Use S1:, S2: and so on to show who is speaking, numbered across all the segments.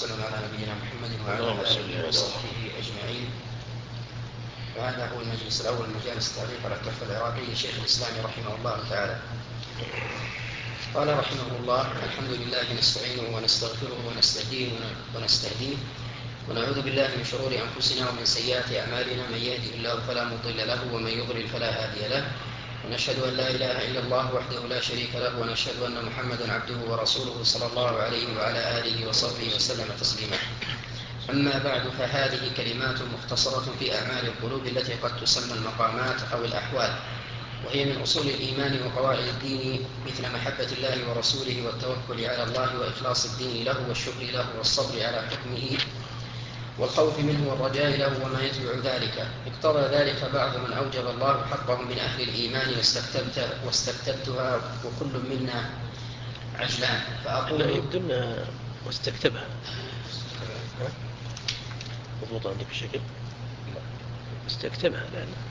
S1: وسلم على نبينا محمد وعلى آله وصحبه أجمعين. وهذا هو المجلس الأول من مجالس التعليق على التحفة العراقي لشيخ الإسلام رحمه الله تعالى. قال رحمه الله: الحمد لله نستعينه ونستغفره ونستهديه ونعوذ بالله من شرور أنفسنا ومن سيئات أعمالنا، من يهده الله فلا مضل له ومن يضلل فلا هادي له، ونشهد أن لا إله إلا الله وحده لا شريك له، ونشهد أن محمدا عبده ورسوله صلى الله عليه وعلى آله وصحبه وسلم تسليما. أما بعد، فهذه كلمات مختصرة في أعمال القلوب التي قد تسمى المقامات أو الأحوال، وهي من أصول الإيمان وقواعد الدين، مثل محبة الله ورسوله والتوكل على الله وإخلاص الدين له والشكر له والصبر على حكمه والخوف منه والرجاء له وما يتبع ذلك. اقتضى ذلك بعض من أوجب الله حقه من أهل الإيمان واستكتبتها وكل منا عجلان. فأقول
S2: يبدو واستكتبها مضبوط عندك بشكل استكتبها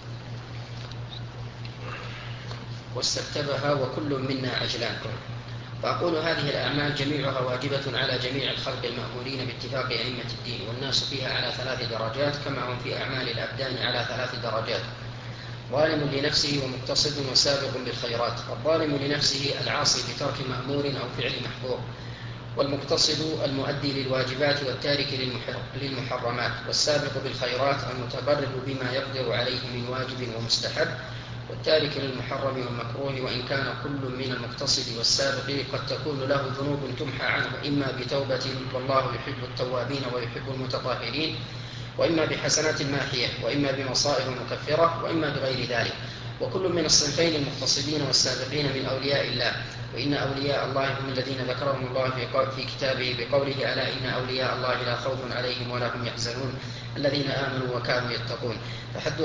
S1: واستكتبها وكل منا عجلان. فأقول هذه الأعمال جميعها واجبة على جميع الخلق المأمورين باتفاق أئمة الدين، والناس فيها على 3 درجات، كما هم في أعمال الأبدان على 3 درجات: ظالم لنفسه ومقتصد وسابق بالخيرات. الظالم لنفسه العاصي بترك مأمور أو فعل محظور، والمقتصد المؤدي للواجبات والتارك للمحرمات، والسابق بالخيرات المتبرر بما يقدر عليه من واجب ومستحب، والتارك للمحرم والمكروه. وإن كان كل من المقتصد والسابق قد تكون له ذنوب تمحى عنه، إما بتوبة والله يحب التوابين ويحب المتطهرين، وإما بحسنات ماحية، وإما بمصائب مكفرة، وإما بغير ذلك. وكل من الصنفين المقتصدين والسابقين من أولياء الله، وإن أولياء الله هم الذين ذكرهم الله في كتابه بقوله: ألا إن أولياء الله لا خوف عليهم ولا هم يحزنون الذين آمنوا وكانوا يتقون. فحد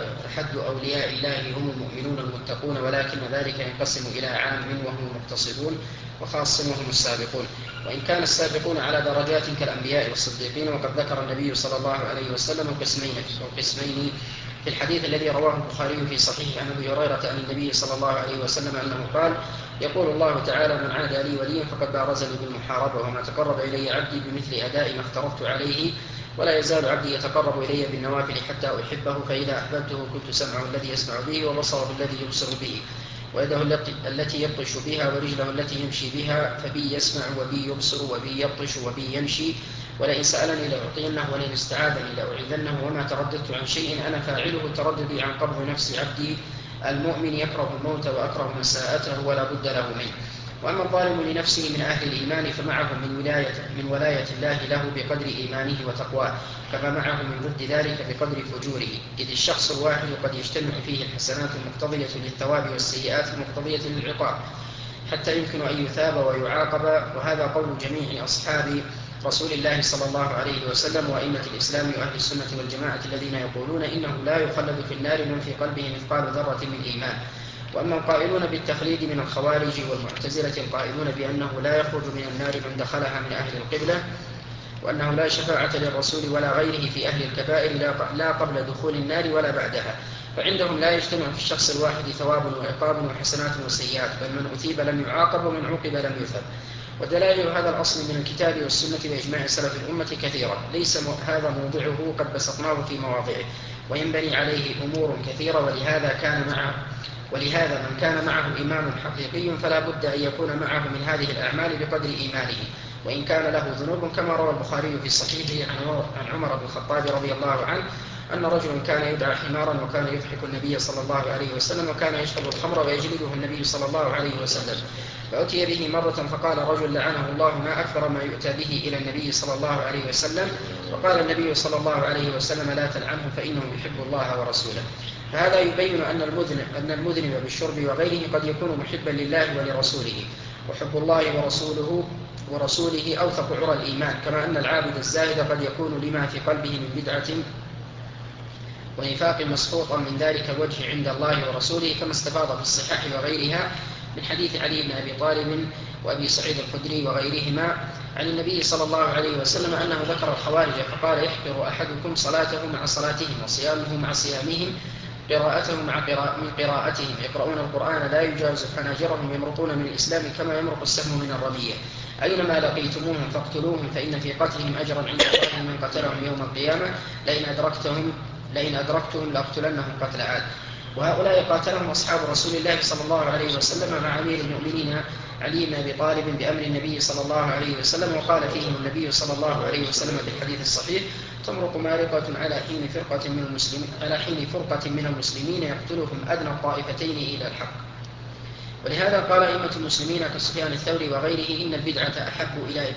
S1: أولياء الله هم المؤمنون المتقون، ولكن ذلك ينقسم إلى عام وهم المقتصدون، وخاص وهم السابقون. وإن كان السابقون على درجات كالأنبياء والصديقين، وقد ذكر النبي صلى الله عليه وسلم قسمين في الحديث الذي رواه البخاري في صحيح عن أبي هريرة عن النبي صلى الله عليه وسلم أنه قال: يقول الله تعالى: من عادى لي وليا فقد بارزني بالمحاربة، وما تقرب إلي عبدي بمثل أداء ما افترضت عليه، ولا يزال عبدي يتقرب إلي بالنوافل حتى أحبه، فإذا أحببته كنت سمعه الذي يسمع به، وبصره الذي يبصر به، ويده التي يبطش بها، ورجله التي يمشي بها. فبي يسمع وبي يبصر وبي يبطش وبي يمشي، ولئن سألني لأعطينه ولئن استعاذني لأعيذنه. وما ترددت عن شيء أنا فاعله ترددي عن قبض نفس عبدي المؤمن، يكره الموت وأكره مساءته ولا بد له منه. وأما الظالم لنفسه من أهل الإيمان فمعه من ولاية الله له بقدر إيمانه وتقواه، كما معه من ضد ذلك بقدر فجوره، إذ الشخص الواحد قد يجتمع فيه الحسنات المقتضية للثواب والسيئات المقتضية للعقاب، حتى يمكن أن يثاب ويعاقب. وهذا قول جميع أصحاب رسول الله صلى الله عليه وسلم وأئمة الإسلام وأهل السنة والجماعة، الذين يقولون إنه لا يخلد في النار من في قلبه مثقال ذرة من إيمان. وأما القائلون بالتخليد من الخوارج والمعتزلة القائلون بأنه لا يخرج من النار من دخلها من أهل القبلة، وأنه لا شفاعة للرسول ولا غيره في أهل الكبائر لا قبل دخول النار ولا بعدها، فعندهم لا يجتمع في الشخص الواحد ثواب وعقاب وحسنات وسيئات، بل من أثيب لم يعاقب ومن عوقب لم يثب. ودلائل هذا الأصل من الكتاب والسنة وإجماع سلف الأمة كثيرة، ليس هذا موضعه، قد بسطناه في مواضعه، وينبني عليه أمور كثيرة. ولهذا من كان معه إيمان حقيقي فلا بد أن يكون معه من هذه الأعمال بقدر إيمانه، وإن كان له ذنوب، كما روى البخاري في صحيحه عن عمر بن الخطاب رضي الله عنه أن رجلا كان يدعى حمارا، وكان يضحك النبي صلى الله عليه وسلم، وكان يشرب الخمر ويجلده النبي صلى الله عليه وسلم. فأتي به مرة فقال رجل: لعنه الله، ما أكثر ما يؤتى به إلى النبي صلى الله عليه وسلم. فقال النبي صلى الله عليه وسلم: لا تلعنه فإنه يحب الله ورسوله. فهذا يبين أن المذنب بالشرب وغيره قد يكون محبا لله ولرسوله، وحب الله ورسوله أوثق عرى الإيمان، كما أن العابد الزاهد قد يكون لما في قلبه من بدعة ونفاق مسقوطا من ذلك الوجه عند الله ورسوله، كما استفاض في الصحاح وغيرها من حديث علي بن أبي طالب وأبي سعيد الخدري وغيرهما عن النبي صلى الله عليه وسلم أنه ذكر الخوارج فقال: يحقر أحدكم صلاته مع صلاتهم، وصيامه مع صيامهم، قراءته من قراءتهم، يقرؤون القرآن لا يجاوز حناجرهم، يمرقون من الإسلام كما يمرق السهم من الرمية. أينما لقيتموهم فاقتلوهم فإن في قتلهم أجرا عند الله من قتلهم يوم القيامة لئن أدركتهم لأقتلنهم قتل عاد. وهؤلاء قاتلهم أصحاب رسول الله صلى الله عليه وسلم مع أمير المؤمنين علي بن أبي طالب بأمر النبي صلى الله عليه وسلم. وقال فيهم النبي صلى الله عليه وسلم في الحديث الصحيح: تمرق مارقة على حين فرقة من المسلمين يقتلهم أدنى الطائفتين إلى الحق. ولهذا قال أئمة المسلمين كسفيان الثوري وغيره: إن البدعة أحب إلى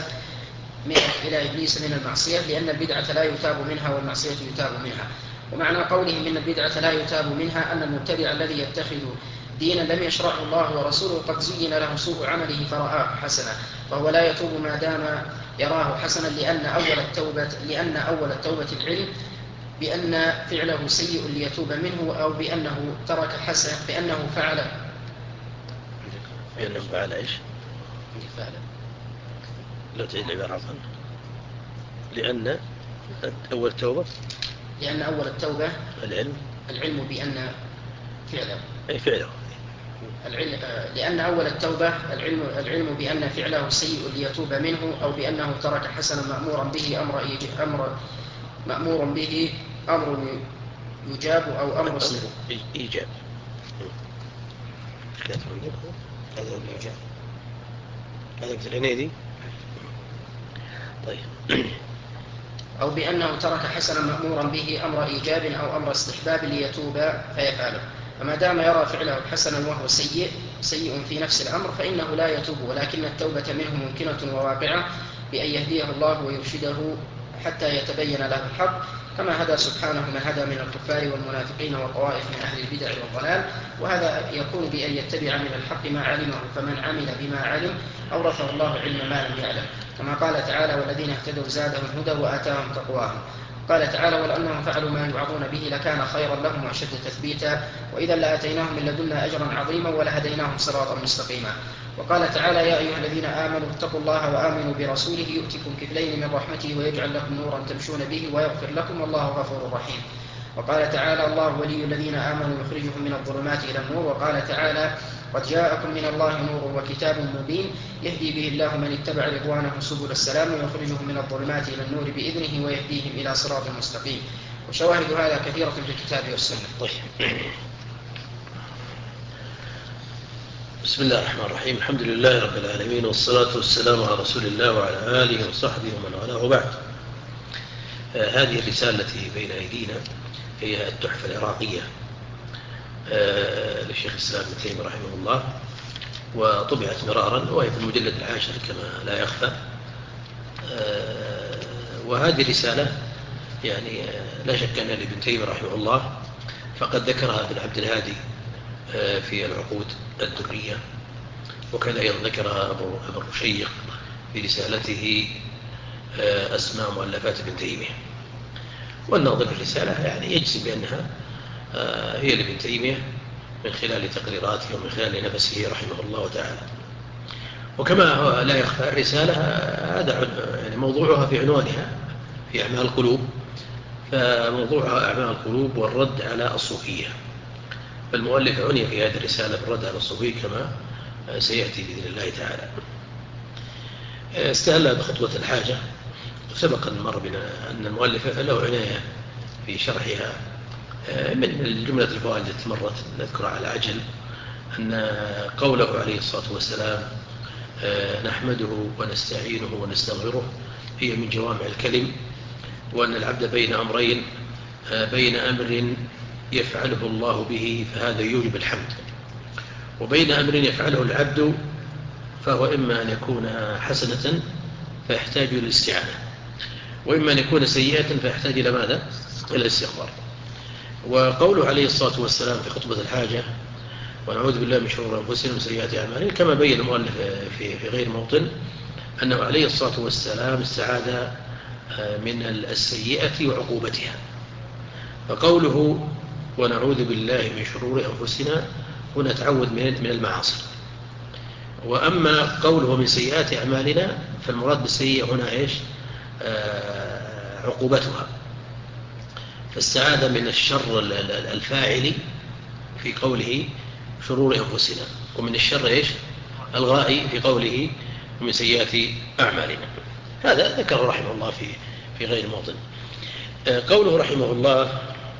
S1: إبليس من المعصية، لأن البدعة لا يتاب منها والمعصية يتاب منها. ومعنى قولهم إن البدعة لا يتاب منها أن المبتدع الذي يتخذ دينا لم يشرعه الله ورسوله قد زين له سوء عمله فرآه حسنا، فهو لا يتوب ما دام يراه حسنا، لأن أول التوبة العلم بأن فعله سيء ليتوب منه، أو بأنه ترك حسن بأنه فعل
S2: إيش؟ لو تعيد العبارة عفوا. لأن أول التوبة العلم بأن فعله لأن أول التوبة العلم بأن فعله سيء ليتوب منه، أو بأنه ترك حسنا مأمور به أمر يجاب أو أمر إيجاب. هذا مثل العنيدي. طيب.
S1: أو بأنه ترك حسنا مأمورا به أمر إيجاب أو أمر استحباب ليتوب فيفعله. فما دام يرى فعله حسنا وهو سيء في نفس الأمر فإنه لا يتوب، ولكن التوبة منه ممكنة وواقعة بأن يهديه الله ويرشده حتى يتبين له الحق، كما هدى سبحانه من هدى من الكفار والمنافقين والطوائف من أهل البدع والضلال. وهذا يكون بأن يتبع من الحق ما علمه، فمن عمل بما علم أورثه الله علم ما لم يعلم، كما قال تعالى: والذين اهتدوا زادهم هدى وآتاهم تقواهم. قال تعالى: ولأنهم فعلوا ما يوعظون به لكان خيرا لهم وأشد تثبيتا، وإذا لآتيناهم من لدنا أجرا عظيما ولهديناهم صراطا مستقيما. وقال تعالى: يا أيها الذين آمنوا اتقوا الله وآمنوا برسوله يؤتكم كفلين من رحمته ويجعل لكم نورا تمشون به ويغفر لكم والله غفور رحيم. وقال تعالى: الله ولي الذين آمنوا يخرجهم من الظلمات إلى النور. وقال تعالى: قد جاءكم من الله نور وكتاب مبين يهدي به الله من اتبع رضوانه سبل السلام ويخرجهم من الظلمات إلى النور بإذنه ويهديهم إلى صراط مستقيم. وشواهد هذا كثيرة في الكتاب والسنة.
S2: طيب. بسم الله الرحمن الرحيم. الحمد لله رب العالمين، والصلاة والسلام على رسول الله وعلى آله وصحبه ومن والاه، وبعد. هذه الرسالة التي بين أيدينا هي التحفة العراقية للشيخ الإسلام ابن تيمية رحمه الله، وطبعت مرارا، وهي في المجلد 10 كما لا يخفى. وهذه الرسالة يعني لا شك أن لابن تيمية رحمه الله فقد ذكرها ابن عبد الهادي في العقود الدرية، وكذا أيضا ذكرها أبو الرشيق في رسالته أسماء مؤلفات ابن تيمية. والناظر في الرسالة يعني يجزم بأنها هي لابن تيمية من خلال تقريراته ومن خلال نفسه رحمه الله تعالى. وكما لا يخفى الرسالة هذا يعني موضوعها في عنوانها في أعمال القلوب، فموضوعها أعمال القلوب والرد على الصوفية. فالمؤلف عني في هذه الرسالة بالرد على الصوفية كما سيأتي بإذن الله تعالى. استهل بخطوة الحاجة، وسبق أن مر بنا أن المؤلف له عناية في شرحها. من الجملة الفوائد التي مرت نذكر على عجل أن قوله عليه الصلاة والسلام: نحمده ونستعينه ونستغفره، هي من جوامع الكلم، وأن العبد بين أمرين: بين أمر يفعله الله به فهذا يوجب الحمد، وبين أمر يفعله العبد فهو إما أن يكون حسنة فيحتاج إلى الاستعانة، وإما أن يكون سيئة فيحتاج إلى ماذا؟ إلى الاستغفار. وقوله عليه الصلاة والسلام في خطبة الحاجة: ونعوذ بالله من شرور أنفسنا وسيئات أعمالنا، كما بين المؤلف في غير موطن أنه عليه الصلاة والسلام استعاذ من السيئة وعقوبتها. فقوله ونعوذ بالله من شرور أنفسنا هنا تعود من المعاصي، وأما قوله من سيئات أعمالنا فالمراد بالسيئة هنا إيش؟ عقوبتها. فاستعاذ من الشر الفاعل في قوله شرور أنفسنا، ومن الشر إيش؟ الغائي في قوله ومن سيئات أعمالنا. هذا ذكر رحمه الله في غير موطن. قوله رحمه الله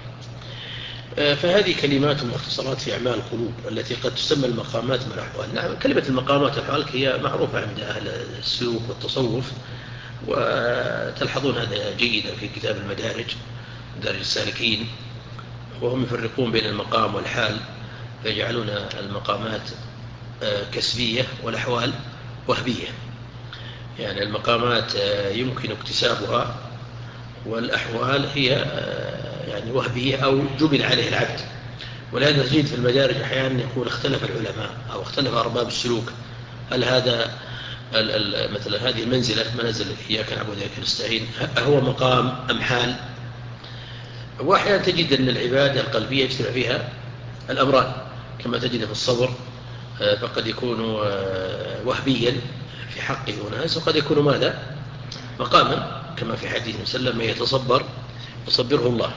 S2: فهذه كلمات مختصرات في أعمال القلوب التي قد تسمى المقامات من الأحوال. نعم، كلمة المقامات والأحوال هي معروفة عند أهل السلوك والتصوف، وتلحظون هذا جيدا في كتاب المدارج، مدارج السالكين، وهم يفرقون بين المقام والحال، فيجعلون المقامات كسبية والأحوال وهبية. يعني المقامات يمكن اكتسابها، والأحوال هي يعني وهبية أو جبل عليه العبد. ولهذا تجد في المدارج أحيانا يقول اختلف العلماء أو اختلف أرباب السلوك، هل هذا مثلا هذه المنزلة منازل إياك نعبد وإياك نستعين هو مقام أم حال؟ وأحيانا تجد أن العبادة القلبية يجتمع فيها الأمران، كما تجد في الصبر فقد يكون وهبيا في حقه وناس، وقد يكون ماذا؟ مقاما، كما في حديث وسلم من يتصبر يصبره الله.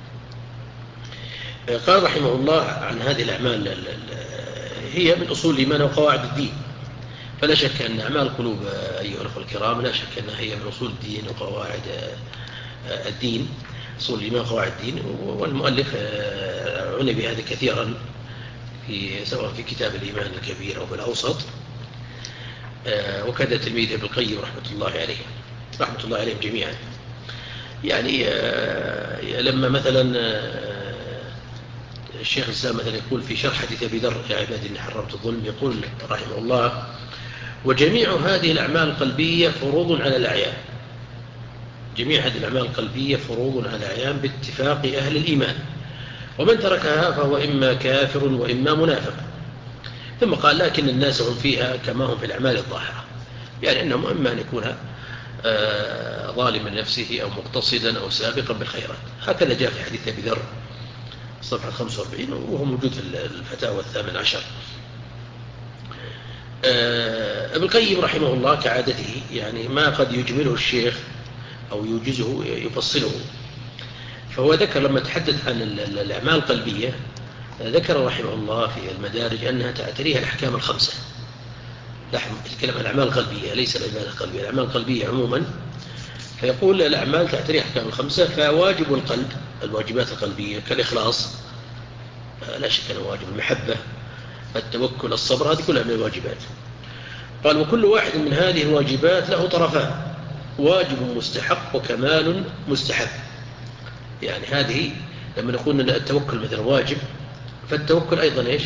S2: قال رحمه الله عن هذه الأعمال هي من أصول الإيمان وقواعد الدين. فلا شك أن أعمال القلوب أيها الأخوة الكرام لا شك أنها هي من أصول الدين وقواعد الدين، أصول الإيمان وقواعد الدين. والمؤلف عني بهذا كثيرا سواء في كتاب الإيمان الكبير أو في الأوسط، وكذا تلميذه ابن القيم رحمة الله عليه، رحمة الله عليهم جميعا. يعني لما مثلا الشيخ الإسلام مثلا يقول في شرح حديث أبي ذر يا عبادي إني حرمت الظلم، يقول رحمه الله وجميع هذه الأعمال القلبية فروض على الأعيان. جميع هذه الأعمال القلبية فروض على الأعيان باتفاق أهل الإيمان، ومن تركها فهو إما كافر وإما منافق. ثم قال لكن الناس هم فيها كما هم في الأعمال الظاهرة، يعني أنهم إما أن يكون ظالما نفسه أو مقتصدا أو سابقا بالخيرات. هكذا جاء في حديث أبي ذر صفحة 45، وهو موجود في الفتاوى 18. ابن القيم رحمه الله كعادته يعني ما قد يجمله الشيخ أو يوجزه يفصله، فهو ذكر لما تحدث عن الأعمال القلبية ذكر رحمه الله في المدارج أنها تعتريها الأحكام الخمسة. يتكلم عن الأعمال القلبية ليس العبادة القلبية، الأعمال القلبية عموما، فيقول الأعمال تعتريها الأحكام الخمسة. فواجب القلب الواجبات القلبية كالإخلاص لا شك أنه واجب، المحبة، التوكل، الصبر، هذه كلها من الواجبات. قال وكل واحد من هذه الواجبات له طرفان، واجب مستحق وكمال مستحب. يعني هذه لما نقول أن التوكل مثل واجب، فالتوكل أيضا إيش؟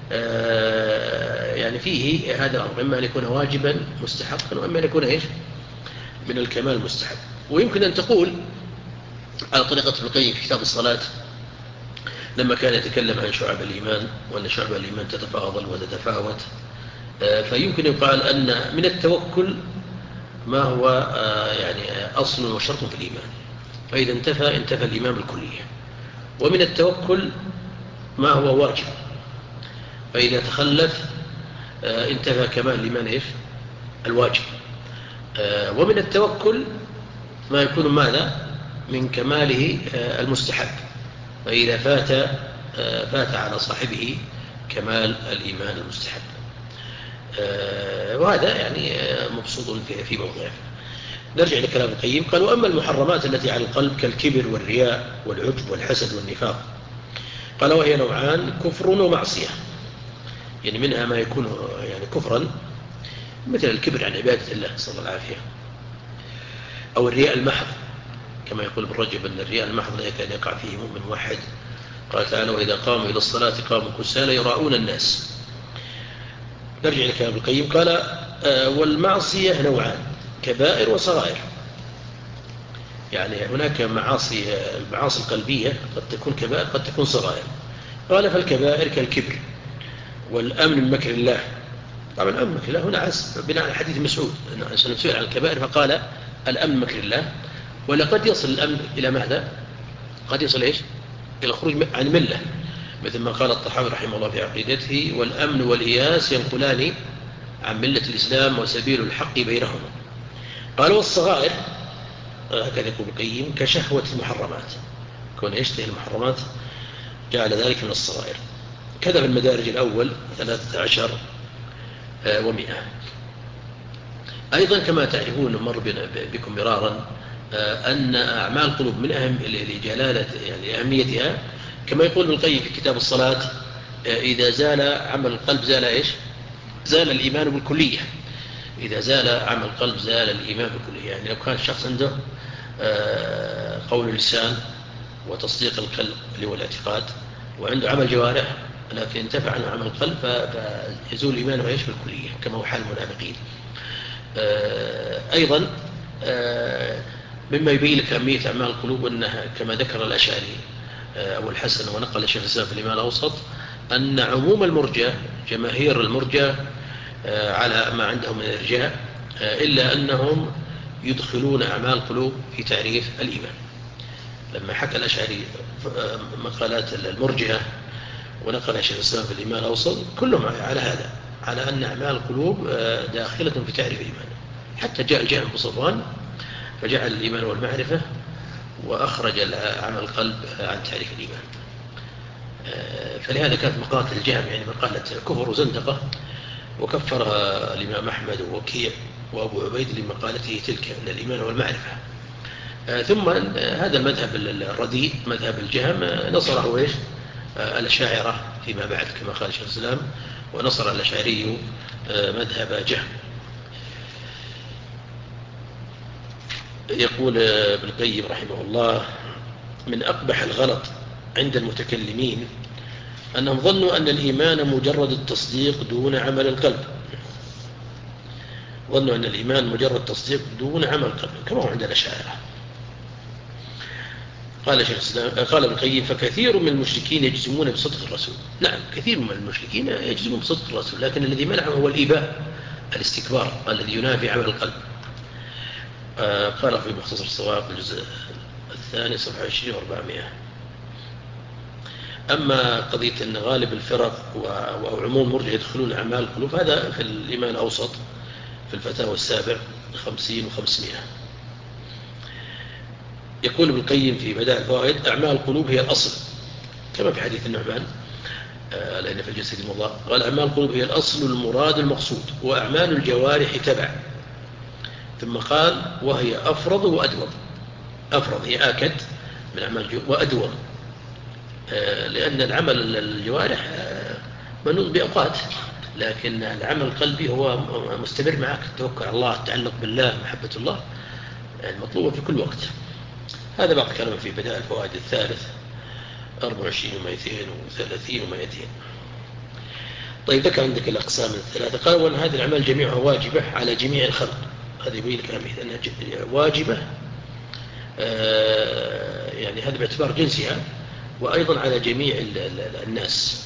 S2: يعني فيه هذا الأمر، إما أن يكون واجبا مستحقا وإما أن يكون إيش؟ من الكمال المستحب. ويمكن أن تقول على طريقة ابن القيم في كتاب الصلاة لما كان يتكلم عن شعب الإيمان وأن شعب الإيمان تتفاضل وتتفاوت، فيمكن يقال أن من التوكل ما هو يعني أصل وشرط في الإيمان، فإذا انتفى الإيمان بالكلية. ومن التوكل ما هو واجب، فإذا تخلف انتفى كمال الإيمان إيش؟ الواجب. ومن التوكل ما يكون ماذا؟ من كماله المستحب، فإذا فات على صاحبه كمال الإيمان المستحب. وهذا يعني مبسوط في موضعه. نرجع لكلام القيم. قال وأما المحرمات التي على القلب كالكبر والرياء والعجب والحسد والنفاق، قال وهي نوعان: كفر ومعصية. يعني منها ما يكون يعني كفرا مثل الكبر عن عبادة الله صلى الله عليه وسلم، أو الرياء المحض، كما يقول ابن رجب أن الرياء المحض لا يكاد يقع فيه مؤمن موحد. قال تعالى وإذا قاموا إلى الصلاة قاموا كسالى يراءون الناس. نرجع لكلام القيم. قال والمعصية نوعان: كبائر وصغائر. يعني هناك المعاصي القلبية قد تكون كبائر قد تكون صغائر. قال فالكبائر كالكبر والأمن من مكر الله. طبعا الأمن من مكر الله هنا عز بناء على حديث مسعود أنه سئل عن الكبائر فقال الأمن من مكر الله. ولقد يصل الأمن إلى ماذا؟ قد يصل إيش؟ إلى الخروج عن ملة، مثل ما قال الطحاوي رحمه الله في عقيدته: والأمن والإياس ينقلان عن ملة الإسلام وسبيل الحق بينهما. قال والصغائر هكذا يقول القيم كشهوة المحرمات، كون يشتهي المحرمات جعل ذلك من الصغائر. كذا في المدارج الأول 13 و100. أيضا كما تعرفون مر بكم مرارا أن أعمال القلوب من لجلالة يعني أهميتها، كما يقول ابن القيم في كتاب الصلاة إذا زال عمل القلب زال إيش؟ زال الإيمان بالكلية. إذا زال عمل القلب زال الإيمان بالكلية. يعني لو كان الشخص عنده قول اللسان وتصديق القلب اللي هو الاعتقاد، وعنده عمل جوارح لكن انتفع عنه عمل القلب، فيزول إيمانه إيش بالكلية كما هو حال المنافقين. أيضا مما يبين لك أهمية أعمال القلوب أنها كما ذكر الأشعري أو الحسن ونقل الشيخ الإسلام في الإيمان الأوسط أن عموم المرجئة جماهير المرجئة على ما عندهم من الإرجاء، إلا أنهم يدخلون أعمال القلوب في تعريف الإيمان. لما حكى الأشعري مقالات المرجئة ونقل الشيخ الإسلام في الإيمان الأوسط كلهم على هذا، على أن أعمال القلوب داخلة في تعريف الإيمان. حتى جاء الجهم بن صفوان فجعل الإيمان والمعرفة وأخرج عمل القلب عن تعريف الإيمان. فلهذا كانت مقالة الجهم يعني مقالة كفر وزندقة، وكفرها الإمام أحمد ووكيع وأبو عبيد لمقالته تلك أن الإيمان والمعرفة. ثم هذا المذهب الرديء مذهب الجهم نصره إيش؟ الأشاعرة فيما بعد كما قال شيخ الإسلام، ونصر الأشعري مذهب جهم. يقول ابن القيم رحمه الله: من أقبح الغلط عند المتكلمين أنهم ظنوا أن الإيمان مجرد التصديق دون عمل القلب. ظنوا أن الإيمان مجرد تصديق دون عمل القلب كما هو عند الأشاعرة. قال شيخ الإسلام قال ابن القيم: فكثير من المشركين يجزمون بصدق الرسول. نعم كثير من المشركين يجزمون بصدق الرسول، لكن الذي منعه هو الإباء، الاستكبار الذي ينافي عمل القلب. قال في مختصر الصواب الجزء الثاني صفحة 20 و400. أما قضية أن غالب الفرق وعموم مرجع يدخلون أعمال القلوب هذا في الإيمان الأوسط في الفتاوى السابع 50 و500. يقول ابن القيم في بدائع الفوائد: أعمال القلوب هي الأصل، كما في حديث النعمان لأن في الجسد المضاء قال: أعمال القلوب هي الأصل المراد المقصود، وأعمال الجوارح تبع. ثم قال: وهي أفرض وأدوم. أفرض هي آكد من أعمال وأدوم، لأن العمل الجوارح منوط بأوقات، لكن العمل القلبي هو مستمر معك، التوكل على الله، التعلق بالله، محبة الله المطلوبة في كل وقت. هذا باقي كلام في بدائع الفوائد الثالث 24 و230 و200. طيب ذكر عندك الأقسام الثلاثة. قال: وأن هذه الأعمال جميعها واجبة على جميع الخلق. هذا يبين لك أهمية أنها واجبة، يعني هذا باعتبار جنسها، وأيضا على جميع الناس.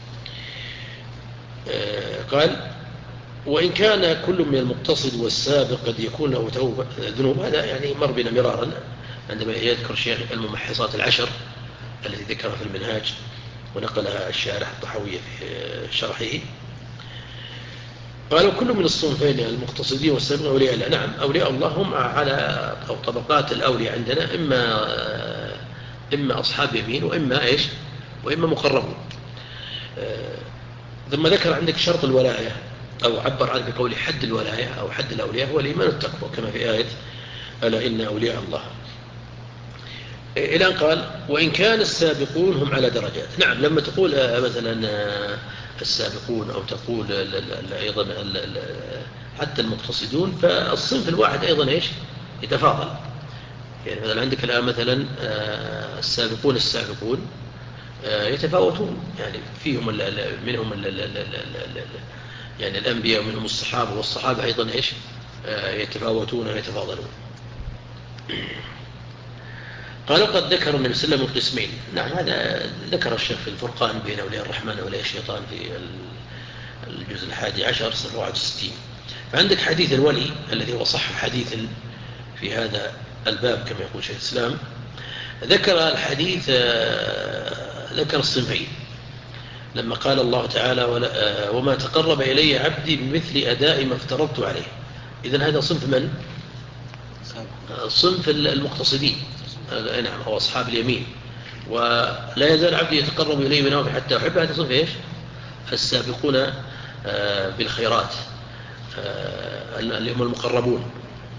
S2: قال: وإن كان كل من المقتصد والسابق قد يكون له ذنوب. هذا يعني مر بنا مرارا عندما يذكر الشيخ الممحصات العشر التي ذكرها في المنهاج ونقلها الشارح الطحاوية في شرحه. قالوا: كل من الصنفين المقتصدين والسابقين أولياء الله. نعم أولياء الله هم على أو طبقات الأولياء عندنا، إما أصحاب يمين وإما إيش وإما مقربون. ثم ذكر عندك شرط الولاية، أو عبر عنه بقول حد الولاية أو حد الأولياء هو الإيمان والتقوى، كما في آية: ألا إن أولياء الله. إلى أن قال: وإن كان السابقون هم على درجات. نعم لما تقول مثلا السابقون أو تقول أيضا حتى المقتصدون، فالصنف الواحد أيضا إيش يتفاضل. يعني مثلا عندك الآن مثلا السابقون يتفاوتون، يعني فيهم منهم يعني الأنبياء ومنهم الصحابة، والصحابة أيضا إيش يتفاوتون ويتفاضلون. قالوا: قد ذكر النبي صلى الله عليه وسلم القسمين. نعم هذا ذكر الشيخ في الفرقان بين أولياء الرحمن وأولياء الشيطان في الجزء 11 صفحة 61. فعندك حديث الولي الذي هو صح حديث في هذا الباب كما يقول شيخ الإسلام. ذكر الحديث ذكر الصنفين لما قال الله تعالى: وما تقرب إلي عبدي بمثل أداء ما افترضت عليه. إذن هذا صنف من؟ صنف المقتصدين. نعم هو أصحاب اليمين. ولا يزال عبدي يتقرب إليه بنوافل حتى أحبه. هذا صنف إيش؟ السابقون بالخيرات اللي هم المقربون.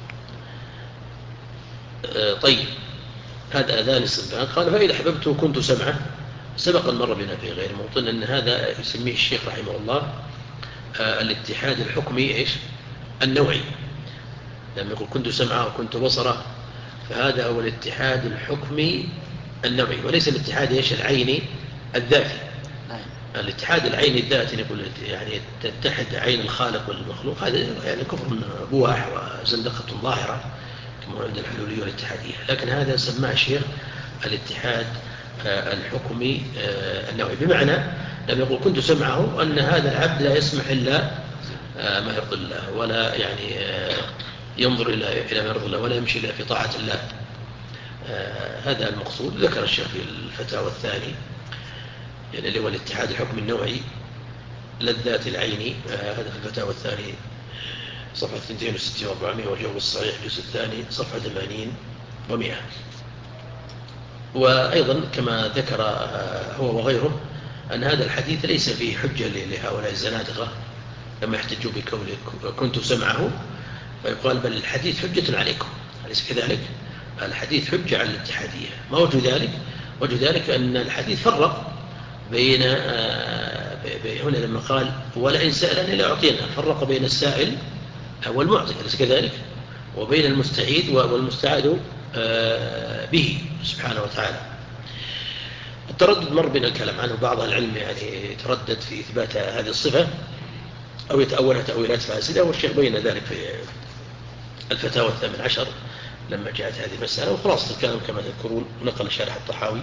S2: طيب، هذا أذان الصبيان. قال فإذا أحببته كنت سمعه. سبق مر بنا في غير موطن أن هذا يسميه الشيخ رحمه الله الاتحاد الحكمي إيش النوعي. لما يقول كنت سمعه وكنت بصره، فهذا هو الاتحاد الحكمي النوعي، وليس الاتحاد إيش العيني الذاتي. الاتحاد العيني الذاتي يقول يعني تتحد عين الخالق والمخلوق، هذا يعني كفر بواح وزندقة ظاهرة كما عند الحلولية والاتحادية. لكن هذا سماه الشيخ الاتحاد الحكمي النوعي، بمعنى لما يقول كنت سمعه أن هذا العبد لا يسمح إلا ما يرضي الله، ولا يعني ينظر إلى ما يرضي الله، ولا يمشي إلا في طاعة الله. هذا المقصود. ذكر الشيخ في الفتاوى الثاني يعني اللي هو الاتحاد الحكمي النوعي للذات العيني. هذا في الفتاوى الثاني صفحة 62 و400، والجواب الصحيح الجزء الثاني صفحة 80 و100. وأيضا كما ذكر هو وغيره أن هذا الحديث ليس فيه حجة لهؤلاء الزنادقة لما يحتجوا بقوله كنت سمعه، فيقال بل الحديث حجة عليكم. أليس كذلك؟ الحديث حجة على الاتحادية. ما وجه ذلك؟ وجه ذلك أن الحديث فرق بين هنا لما قال ولئن سألني لأعطينا، فرق بين السائل والمعطي، أليس كذلك؟ وبين المستعيد والمستعاد به سبحانه وتعالى. التردد مر بنا الكلام عنه. بعض العلم يعني يتردد في إثبات هذه الصفة أو يتأولها تأويلات فاسدة، والشيخ بين ذلك في الفتاوى 18 لما جاءت هذه المسألة. وخلاصة الكلام كما تذكرون نقل شارح الطحاوي،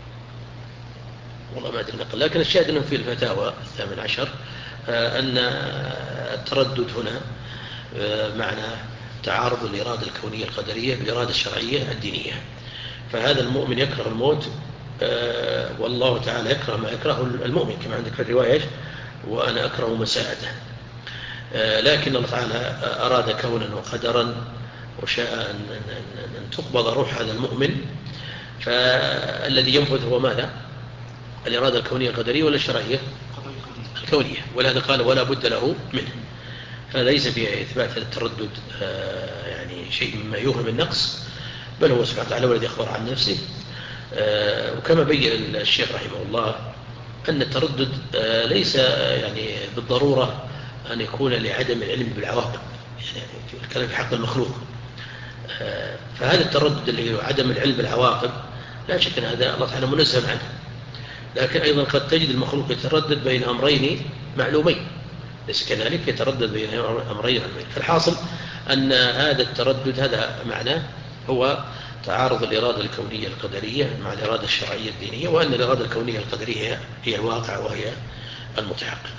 S2: والله ما أدري نقل، لكن الشاهد أنه في الفتاوى 18 أن التردد هنا معنى تعارض الإرادة الكونية القدرية بالإرادة الشرعية الدينية. فهذا المؤمن يكره الموت، والله تعالى يكره ما يكره المؤمن، كما عندك في الرواية وأنا أكره مساءته. لكن الله تعالى أراد كونا وقدرا وشاء أن تقبض روح هذا المؤمن، فالذي ينفذ هو ماذا؟ الإرادة الكونية القدرية ولا الشرعية؟ الكونية. ولهذا قال ولا بد له منه. فليس في إثبات التردد يعني شيء مما يوهم النقص، بل هو سبحانه وتعالى والذي أخبر عن نفسه. وكما بين الشيخ رحمه الله أن التردد ليس يعني بالضرورة أن يكون لعدم العلم بالعواقب، يعني في الكلام في حق المخلوق. فهذا التردد اللي هو عدم العلم بالعواقب لا شك أن هذا الله تعالى منزه عنه. لكن أيضا قد تجد المخلوق يتردد بين أمرين معلومين، ليس كذلك؟ يتردد بين أمرين معلومين. فالحاصل أن هذا التردد هذا معناه هو تعارض الإرادة الكونية القدرية مع الإرادة الشرعية الدينية، وأن الإرادة الكونية القدرية هي الواقع وهي المتحقق.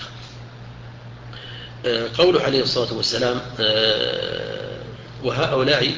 S2: قوله عليه الصلاة والسلام وهؤلاء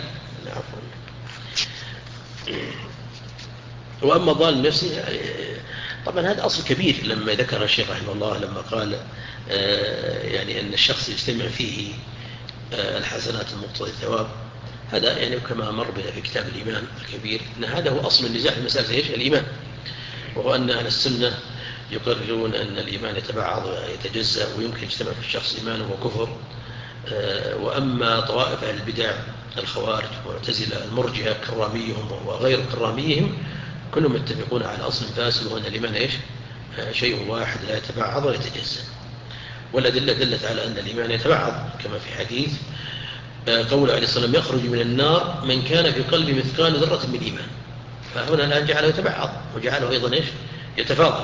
S2: وأما ضال نفسه، طبعا هذا أصل كبير لما ذكر الشيخ رحمه الله لما قال يعني أن الشخص يجتمع فيه الحسنات المقتضى الثواب. هذا يعني كما مر بنا في كتاب الإيمان الكبير أن هذا هو أصل النزاع في مسألة إيش؟ الإيمان، وهو أن أهل السنة يقررون أن الإيمان يتبعض ويتجزأ، ويمكن يجتمع في الشخص إيمان وكفر. وأما طوائف أهل البدع الخوارج والمعتزلة المرجئة كراميهم وغير كراميهم كلهم يتفقون على أصل فاسد، وأن الإيمان إيش؟ شيء واحد لا يتبعض ولا يتجزأ. والأدلة دلت على أن الإيمان يتبعض، كما في حديث قول عليه الصلاة والسلام يخرج من النار من كان في قلبه مثقال ذرة من إيمان. فهنا الآن جعله يتبعض وجعله أيضا إيش؟ يتفاضل.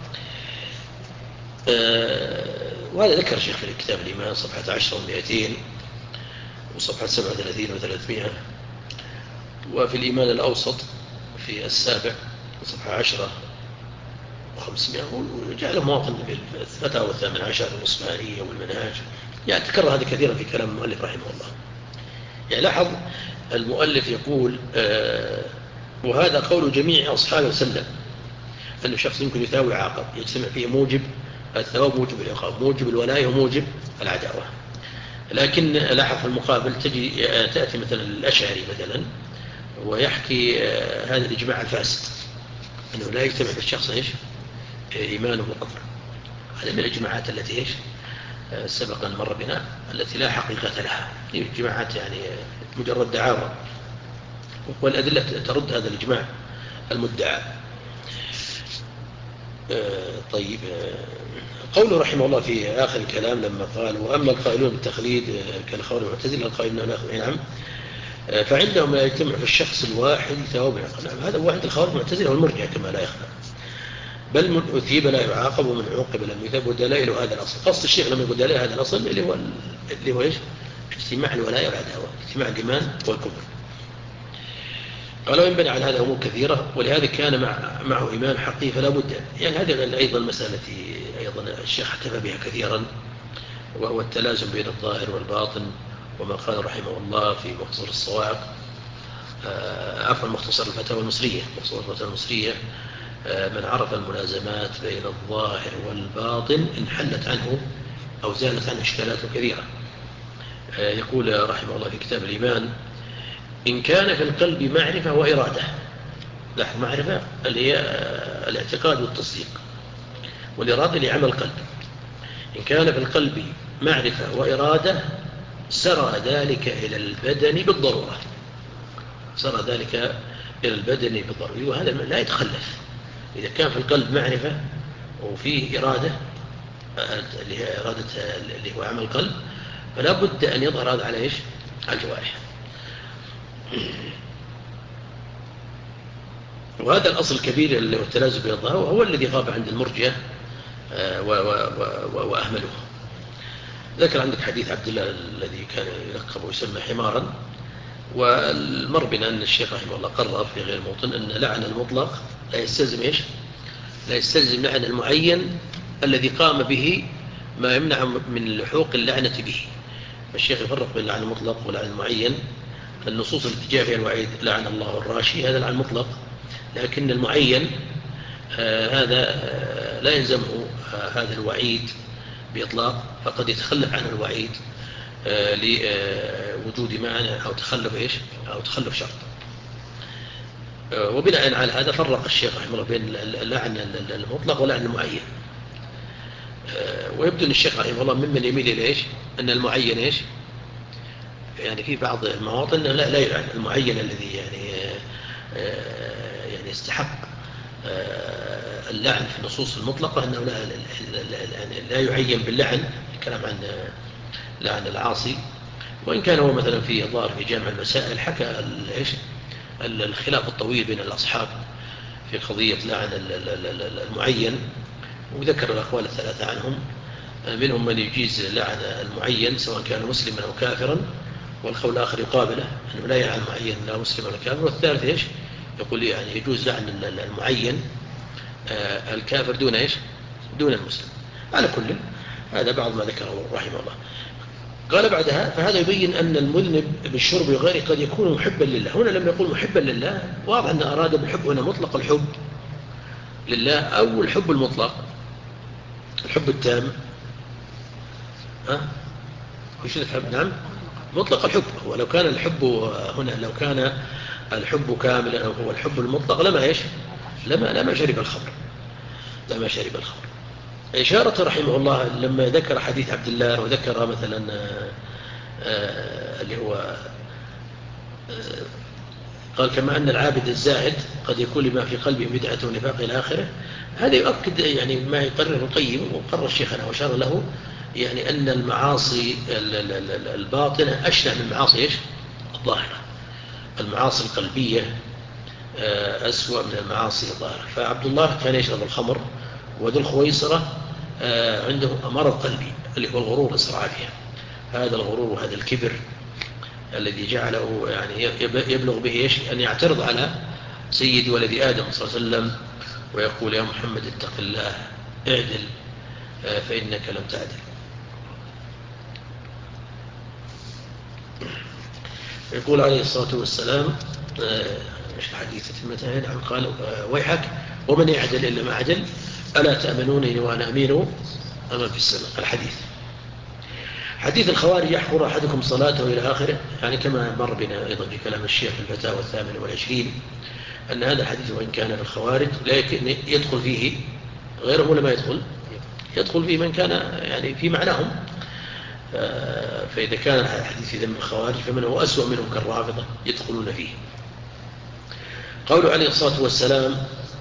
S2: وهذا ذكر الشيخ في كتاب الإيمان صفحة 10 و200 وصفحة 37 و300، وفي الإيمان الأوسط في السابع صفحة 10 و500، وجعله مواطن في الفتاوى 18 والإصفهانية والمنهاج. يعني تكرر هذا كثيرا في كلام المؤلف رحمه الله. يعني لاحظ المؤلف يقول وهذا قول جميع أصحابه وسلم، أن الشخص يمكن يثاوي عاقب يجتمع فيه موجب الثواب موجب العقاب، موجب الولاية وموجب العداوة. لكن لاحظ في المقابل تأتي مثلا الأشعري مثلا ويحكي هذا الإجماع الفاسد أنه لا يجتمع في الشخص إيش؟ إيمان وكفر. هذا من الإجماعات التي إيش؟ سبق أن مر بنا التي لا حقيقة لها، جماعات يعني مجرد دعاوى، والأدلة ترد هذا الإجماع المدعى. طيب، قوله رحمه الله في آخر الكلام لما قال: وأما القائلون بالتقليد كالخوارج والمعتزلة القائلون نعم، فعندهم لا يجتمع في الشخص الواحد ثواب العقل. هذا هو عند الخوارج والمعتزلة والمرجئة كما لا يخفى، بل من أثيب لا يعاقب ومن عوقب لم يثب، ودلائل هذا الأصل. قصد الشيخ لما يقول دلائل هذا الأصل اللي هو إيش؟ اجتماع الولاية والعداوة، اجتماع الإيمان والكفر. قال: وإن بنى على هذا أمور كثيرة، ولهذا كان معه إيمان حقيقي فلا بد. يعني هذه أيضا المسألة أيضا الشيخ احتفى بها كثيرا، وهو التلازم بين الظاهر والباطن، وما قال رحمه الله في مختصر الصواعق، مختصر الفتاوى المصرية، من عرف الملازمات بين الظاهر والباطن انحلت عنه أو زالت عنه إشكالات كثيرة. يقول رحمه الله في كتاب الإيمان: إن كان في القلب معرفة وإرادة. معرفة اللي هي الاعتقاد والتصديق، والإرادة اللي عمل القلب. إن كان في القلب معرفة وإرادة سرى ذلك إلى البدن بالضرورة، وهذا لا يتخلف. إذا كان في القلب معرفة وفيه إرادة اللي هي إرادة اللي هو عمل القلب، فلا بد أن يظهر هذا على إيش؟ على الجوارح. وهذا الأصل الكبير اللي هو التلازم بين الظاهر، وهو الذي غاب عند المرجئة وأهمله. ذكر عندك حديث عبد الله الذي كان يلقب ويسمى حمارا، والمر بنا أن الشيخ رحمه الله قرر في غير موطن أن لعن المطلق لا يستلزم إيش؟ لا يستلزم لعن المعين الذي قام به ما يمنع من لحوق اللعنة به. الشيخ يفرق بين لعن المطلق ولعن المعين. النصوص التي جاء فيها الوعيد لعن الله الراشي هذا لعن مطلق، لكن المعين هذا لا يلزمه هذا الوعيد بإطلاق، فقد يتخلف عنه الوعيد لوجود مانع أو تخلف إيش؟ أو تخلف شرط. وبناء على هذا فرق الشيخ رحمه الله بين اللعن المطلق ولعن المعين. ويبدو أن الشيخ رحمه الله ممن يميل إلى إيش؟ أن المعين إيش؟ يعني في بعض المواطن لا يلعن المعين الذي يعني يستحق اللعن في النصوص المطلقة، أنه لا يعين باللعن. الكلام عن لعن العاصي، وإن كان هو مثلا في ظاهر في جامع المسائل حكى الخلاف الطويل بين الأصحاب في قضية لعن المعين، وذكر الأقوال الثلاثة عنهم. منهم من يجيز لعن المعين سواء كان مسلما أو كافرا، والقول الآخر يقابله أنه لا يلعن المعين لا مسلم ولا كافر. والثالث إيش؟ يقول يعني يجوز لعن المعين الكافر دون إيش؟ دون المسلم. على كل هذا بعض ما ذكره رحمه الله. قال بعدها: فهذا يبين أن المذنب بالشرب وغيره قد يكون محبا لله. هنا لما يقول محبا لله واضح أن أراد بالحب هنا مطلق الحب لله أو الحب المطلق، الحب التام. إيش الحب؟ نعم، مطلق الحب. ولو كان الحب هنا، لو كان الحب كاملا أو هو الحب المطلق لما إيش؟ لما شرب الخمر، إشارة رحمه الله لما ذكر حديث عبد الله، وذكر مثلا اللي هو قال: كما أن العابد الزاهد قد يكون لما في قلبه بدعة ونفاق إلى آخره. هذا يؤكد يعني ما يقرره القيم وقرر شيخنا وشار له، يعني أن المعاصي الباطنة أشنع من المعاصي إيش؟ الظاهرة. المعاصي القلبية أسوأ من المعاصي الظاهرة. فعبد الله كان يشرب الخمر، وذو الخويصرة عنده مرض قلبي اللي هو الغرور والإسراف. هذا الغرور وهذا الكبر الذي جعله يعني يبلغ به إيش؟ أن يعترض على سيد ولد آدم صلى الله عليه وسلم ويقول: يا محمد اتق الله اعدل فإنك لم تعدل. يقول عليه الصلاة والسلام مش حديثة المتاهين عن قال: ويحك ومن يعدل إلا ما عدل، ألا تأمنونني وأنا أمين أمام في السماء. الحديث حديث الخوارج: يحقر أحدكم صلاته إلى آخره، يعني كما مر بنا أيضا في كلام الشيخ في الفتاوى 28 أن هذا الحديث وإن كان في الخوارج لكن يدخل فيه غيره ولا ما يدخل فيه من كان يعني في معناهم فإذا كان الحديث في ذم الخوارج فمن هو أسوأ منهم كالرافضة يدخلون فيه. قوله عليه الصلاة والسلام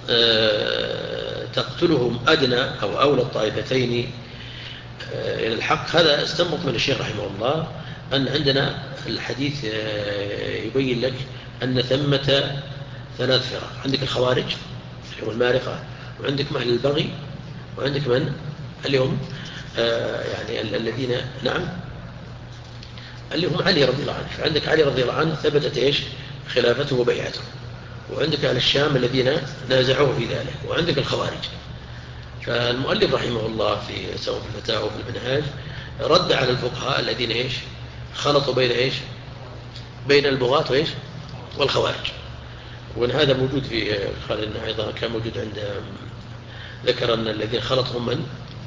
S2: تقتلهم أدنى أو أولى الطائفتين إلى الحق، هذا استنبط من الشيخ رحمه الله أن عندنا الحديث يبين لك أن ثمة 3 فرق، عندك الخوارج والمارقة، وعندك أهل البغي، وعندك من اليوم يعني الذين نعم اللي هم علي رضي الله عنه. فعندك علي رضي الله عنه ثبتت إيش خلافته وبيعته، وعندك أهل الشام الذين نازعوه في ذلك، وعندك الخوارج. فالمؤلف رحمه الله في سواء في الفتاوى وفي المنهاج رد على الفقهاء الذين إيش خلطوا بين إيش بين البغاة وإيش والخوارج. وإن هذا موجود في قال إنه أيضا كان موجود عند ذكر أن الذين خلطهم من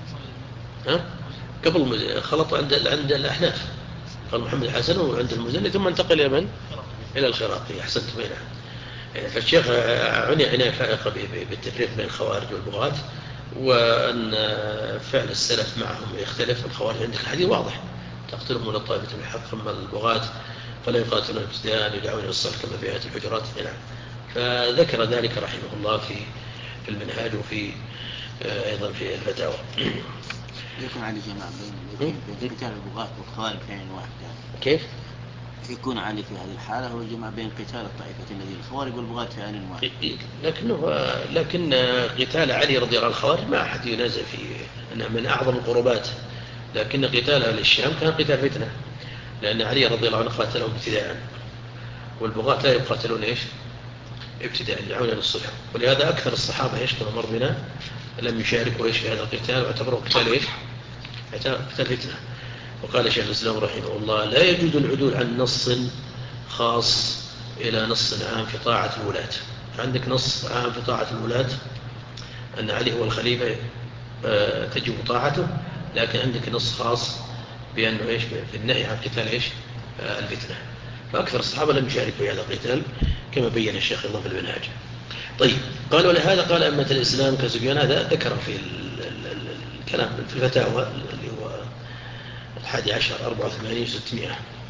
S2: قبل خلطوا عند الأحناف، قال محمد الحسن وعند المزني، ثم انتقل إلى من إلى الخراقي. أحسنت بينها. فالشيخ عناية فائقة بالتفريق بين الخوارج والبغاة، وأن فعل السلف معهم يختلف. الخوارج عندك الحديث واضح تقتلهم من الطائفة بالحق، أما البغاة فلا يقاتلون ابتداء يدعون إلى الصلح كما في آية الحجرات. فذكر ذلك رحمه الله في المنهاج وفي أيضا في الفتاوى.
S3: يكون علي جماعة بين قتال البغاة والخوارج في عين واحد يعني.
S2: كيف؟
S3: يكون علي في هذه الحالة هو الجماعة بين قتال الطائفتين الذين الخوارج والبغاة في عين واحد.
S2: لكن قتال علي رضي الله عنه الخوارج ما أحد ينازع فيه، أنه من أعظم القربات. لكن قتال أهل الشام كان قتال فتنة، لأن علي رضي الله عنه قاتلهم ابتداء، والبغاة لا يقاتلون إيش ابتداء يدعون للصلح. ولهذا أكثر الصحابة إيش كما مر بنا لم يشاركوا إيش في هذا القتال، واعتبروا قتال إيش قتال فتنة. وقال شيخ الإسلام رحمه الله لا يجوز العدول عن نص خاص إلى نص عام في طاعة الولاة. عندك نص عام في طاعة الولاة أن علي هو الخليفة تجب طاعته، لكن عندك نص خاص بأنه إيش في النهي عن قتال إيش الفتنة. فأكثر الصحابة لم يشاركوا في هذا القتال كما بين الشيخ الله في المنهاج. طيب قال ولهذا قال أمة الإسلام كسفيان، هذا ذكر في الكلام في الفتاوى اللي هو 11 84 600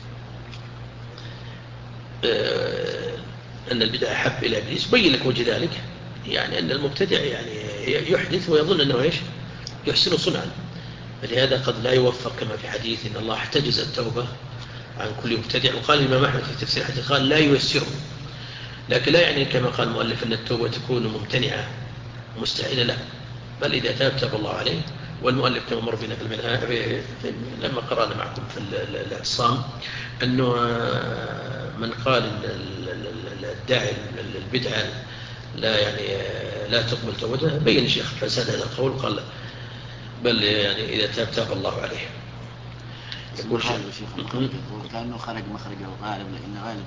S2: أن البدع أحب إلى إبليس. بين لك وجه ذلك، يعني أن المبتدع يعني يحدث ويظن أنه إيش يحسن صنعا، فلهذا قد لا يوفق كما في حديث إن الله احتجز التوبة عن كل مبتدع. وقال الإمام أحمد في تفسير حديث قال لا ييسره، لكن لا يعني كما قال المؤلف أن التوبة تكون ممتنعة مستحيلة، لا، بل إذا تاب الله عليه. والمؤلف كما مر بنا في المنهاج لما قرأنا معكم في الاعتصام أنه من قال الداعي البدعة لا يعني لا تقبل توبته، بين الشيخ فساد هذا القول، قال بل يعني إذا تاب الله عليه.
S3: يقول شيخ كأنه خرج مخرج الغالب، لأن غالب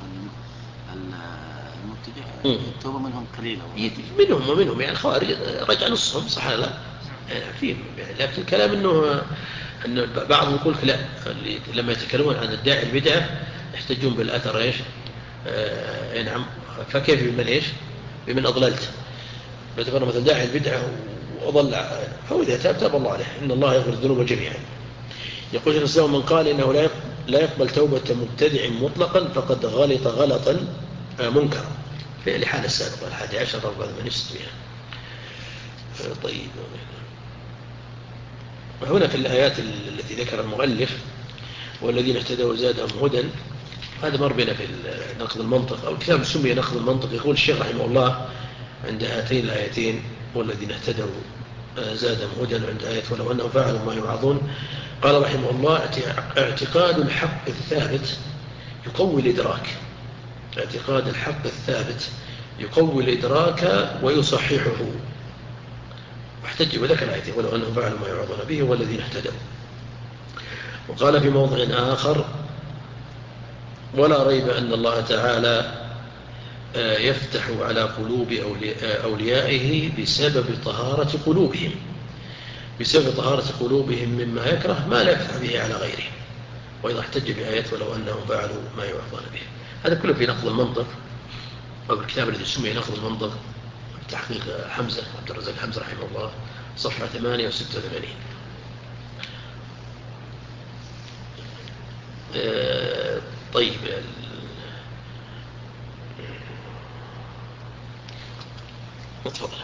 S3: المبتدع التوبة منهم قليلة،
S2: منهم ومنهم يعني الخوارج رجع نصهم صح لا فيهم يعني. لكن الكلام أن بعضهم يقول لا، لما يتكلمون عن الداعي البدعة يحتجون بالأثر إيش نعم. فكيف بمن إيش بمن أضللت، بتقول مثلا داعي البدعة وأضل، فهو إذا تاب الله عليه إن الله يغفر الذنوب جميعا. يقول الإسلام من قال إنه لا يقبل توبة مبتدع مطلقا فقد غلط غلطا منكرا في الحالة السابقة 11 84 600. طيب هنا في الآيات التي ذكر المؤلف والذين اهتدوا زادهم هدى، هذا مر بنا في نقد المنطق أو الكتاب سمي نقد المنطق. يقول الشيخ رحمه الله عند هاتين الآيتين والذين اهتدوا زادهم هدى، عند آية ولو أنهم فعلوا ما يوعظون، قال رحمه الله اعتقاد الحق الثابت يقوي الإدراك. اعتقاد الحق الثابت يقوي الإدراك ويصححه. واحتج وذكر آيته ولو أنهم فعلوا ما يوعظون به والذين اهتدوا. وقال في موضع آخر ولا ريب أن الله تعالى يفتح على قلوب أوليائه بسبب طهارة قلوبهم، بسبب طهارة قلوبهم مما يكره ما لا يفتح به على غيره. وإذا احتج بآيات ولو أنهم فعلوا ما يوعظون به. هذا كله في نقد المنطق أو الكتاب الذي سمي نقد المنطق بتحقيق حمزة عبد الرزاق حمزة رحمه الله صفحة 8 و86. طيب تفضل.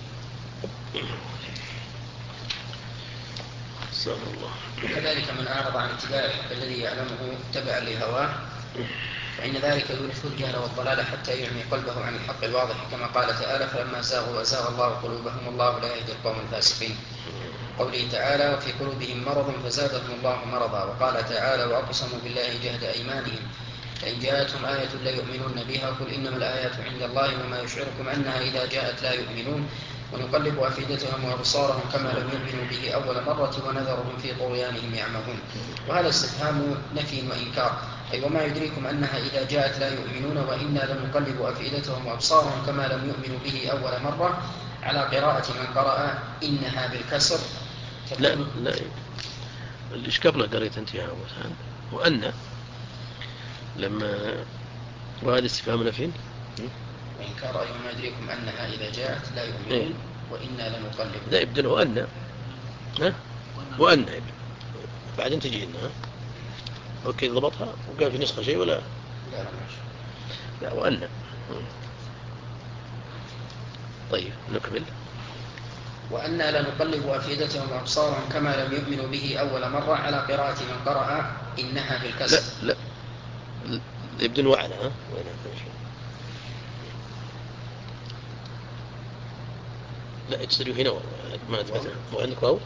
S2: سلام الله.
S1: وكذلك من أعرض عن اتباع الحق الذي يعلمه تبعا لهواه فإن ذلك يورث الجهل والضلال حتى يعمي قلبه عن الحق الواضح، كما قال تعالى: فلما زاغوا وزاغ الله قلوبهم والله لا يهدي القوم الفاسقين. قوله تعالى: وفي قلوبهم مرض فزادهم الله مرضا. وقال تعالى: وأقسموا بالله جهد أيمانهم فإن جاءتهم آية لا يؤمنون بها قل إنما الآيات عند الله وما يشعركم أنها إذا جاءت لا يؤمنون ونقلب أفئدتهم وأبصارهم كما لم يؤمنوا به أول مرة ونذرهم في طغيانهم يعمهون. وهذا استفهام نفي وإنكار، أي وما يدريكم أنها إذا جاءت لا يؤمنون وإنا لنقلب أفئدتهم وأبصارهم كما لم يؤمنوا به أول مرة، على قراءة من قرأ إنها بالكسر.
S2: لا الإشكال قريت أنت يا مثلا وأن لما وهذا استفهام نفي
S1: وإنكار، أي وما يدريكم أنها إذا جاءت لا يؤمنون وإنا لنقلب.
S2: لا يبدله أن وأن يبدل بعدين تجي لنا أوكي ضبطها وقال في نسخة شيء ولا لا وأن. طيب نكمل.
S1: وأنا لنقلب أفئدتهم وأبصارهم كما لم يؤمنوا به أول مرة، على قراءة من قرأ إنها بالكسر.
S2: لا يبدل وعلى لا يتصل هنا ما أثبتنا وعندك واو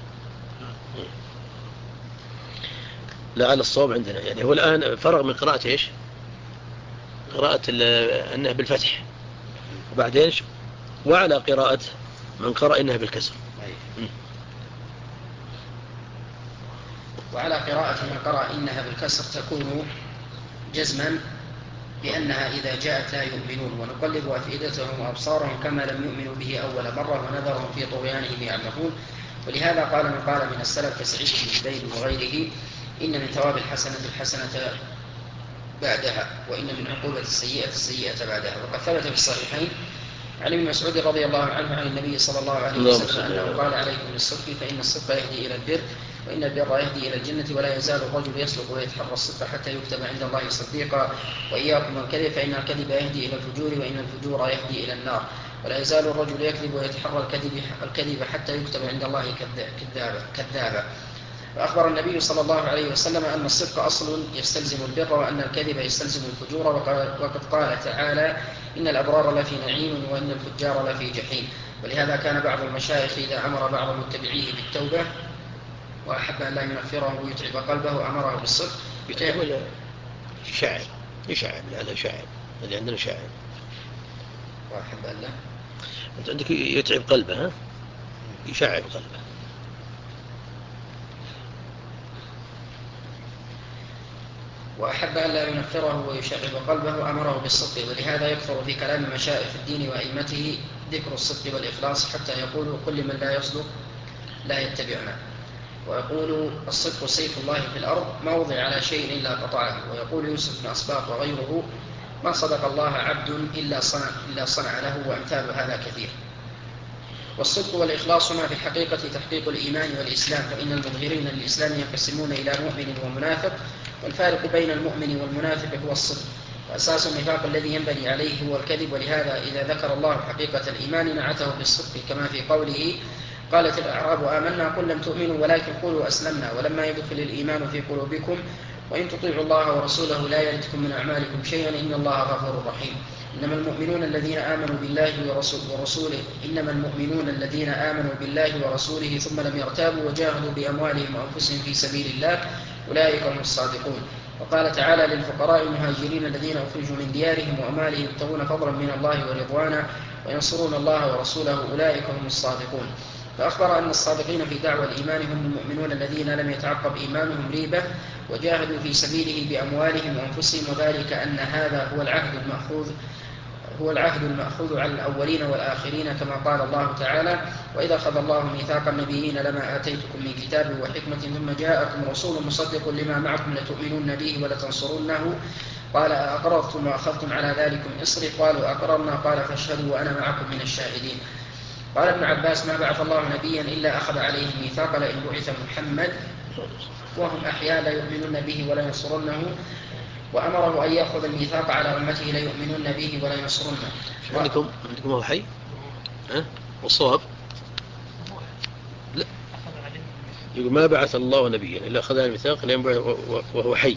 S2: لا على الصواب عندنا. يعني هو الآن فرغ من قراءة إيش؟ قراءة أنها بالفتح وبعدين وعلى قراءة من قرأ إنها بالكسر.
S1: وعلى قراءة من قرأ إنها بالكسر تكون جزما لأنها إذا جاءت لا يؤمنون ونقلب أفئدتهم وأبصارهم كما لم يؤمنوا به أول مرة ونذرهم في طغيانهم يعمهون. ولهذا قال من قال من السلف كسعيد بن جبير وغيره: إن من ثواب الحسنة بعدها، وإن من عقوبة السيئة بعدها. وقد ثبت في الصحيحين عن ابن مسعود رضي الله عنه عن النبي صلى الله عليه وسلم أنه قال: عليكم بالصدق فإن الصدق يهدي إلى البر وإن البر يهدي إلى الجنة ولا يزال الرجل يصدق ويتحرى الصدق حتى يكتب عند الله صديقا، وإياكم والكذب فإن الكذب يهدي إلى الفجور وإن الفجور يهدي إلى النار، ولا يزال الرجل يكذب ويتحرى الكذب حتى يكتب عند الله كذابا. وأخبر النبي صلى الله عليه وسلم أن الصدق أصل يستلزم البر وأن الكذب يستلزم الفجور. وقد قال تعالى: إن الأبرار لفي نعيم وإن الفجار لفي جحيم. ولهذا كان بعض المشايخ إذا أمر بعض متبعيه بالتوبة وأحب أن لا ينفره ويتعب قلبه أمره بالصدق.
S2: يتعب ولا يشعب هذا شاعر اللي عندنا شاعر.
S1: وأحب أن لا
S2: أنت عندك يتعب قلبه ها؟ يشعب قلبه.
S1: وأحب أن لا ينفره ويشغب قلبه أمره بالصدق. ولهذا يكثر في كلام مشائخ الدين وأئمته ذكر الصدق والإخلاص حتى يقول: كل من لا يصدق لا يتبعنا. ويقول: الصدق سيف الله في الأرض ما وضع على شيء إلا قطعه. ويقول يوسف بن أسباط وغيره: ما صدق الله عبد إلا صنع له. وأمثال هذا كثير. والصدق والإخلاص ما في الحقيقة تحقيق الإيمان والإسلام، فإن المظهرين للإسلام ينقسمون إلى مؤمن ومنافق، والفارق بين المؤمن والمنافق هو الصدق. وأساس النفاق الذي ينبني عليه هو الكذب. ولهذا إذا ذكر الله حقيقة الإيمان نعته بالصدق، كما في قوله: قالت الأعراب آمنا قل لم تؤمنوا ولكن قولوا أسلمنا ولما يدخل الإيمان في قلوبكم وإن تطيعوا الله ورسوله لا يلدكم من أعمالكم شيئا إن الله غفور رحيم. إنما المؤمنون الذين آمنوا بالله ورسوله ثم لم يرتابوا وجاهدوا بأموالهم وأنفسهم في سبيل الله أولئك هم الصادقون. وقال تعالى: للفقراء المهاجرين الذين أخرجوا من ديارهم وأموالهم يبتغون فضلا من الله ورضوانا وينصرون الله ورسوله أولئك هم الصادقون. فأخبر أن الصادقين في دعوى الإيمان هم المؤمنون الذين لم يتعقب إيمانهم ريبة وجاهدوا في سبيله بأموالهم وأنفسهم، وذلك أن هذا هو العهد المأخوذ على الأولين والآخرين، كما قال الله تعالى: وإذا أخذ الله ميثاق النبيين لما آتيتكم من كتاب وحكمة ثم جاءكم رسول مصدق لما معكم لتؤمنن به ولتنصرنه قال: أأقررتم وأخذتم على ذلكم إصري قالوا أقررنا قال فاشهدوا وأنا معكم من الشاهدين. قال ابن عباس: ما بعث الله نبيا إلا أخذ عليه الميثاق لئن بعث محمد وهم أحياء لا يؤمنون به ولا ينصرونه، وأمره أن يأخذ الميثاق على أمته لا يؤمنون به ولا ينصرونه.
S2: عندكم هو حي؟ والصواب لا، يقول ما بعث الله نبيا إلا أخذ الميثاق وهو حي.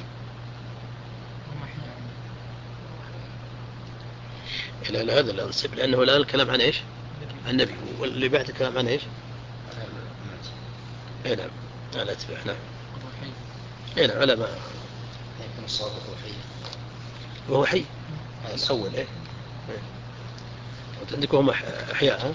S2: إلى هذا الأنسب، لأنه الآن الكلام عن إيش؟ عن النبي، واللي بعد الكلام عن إيش؟ إيه نعم، على أتباع. نعم إيه نعم، على ما
S1: يكون الصواب
S2: وهو حي الأول. إيه عندكم أحياء.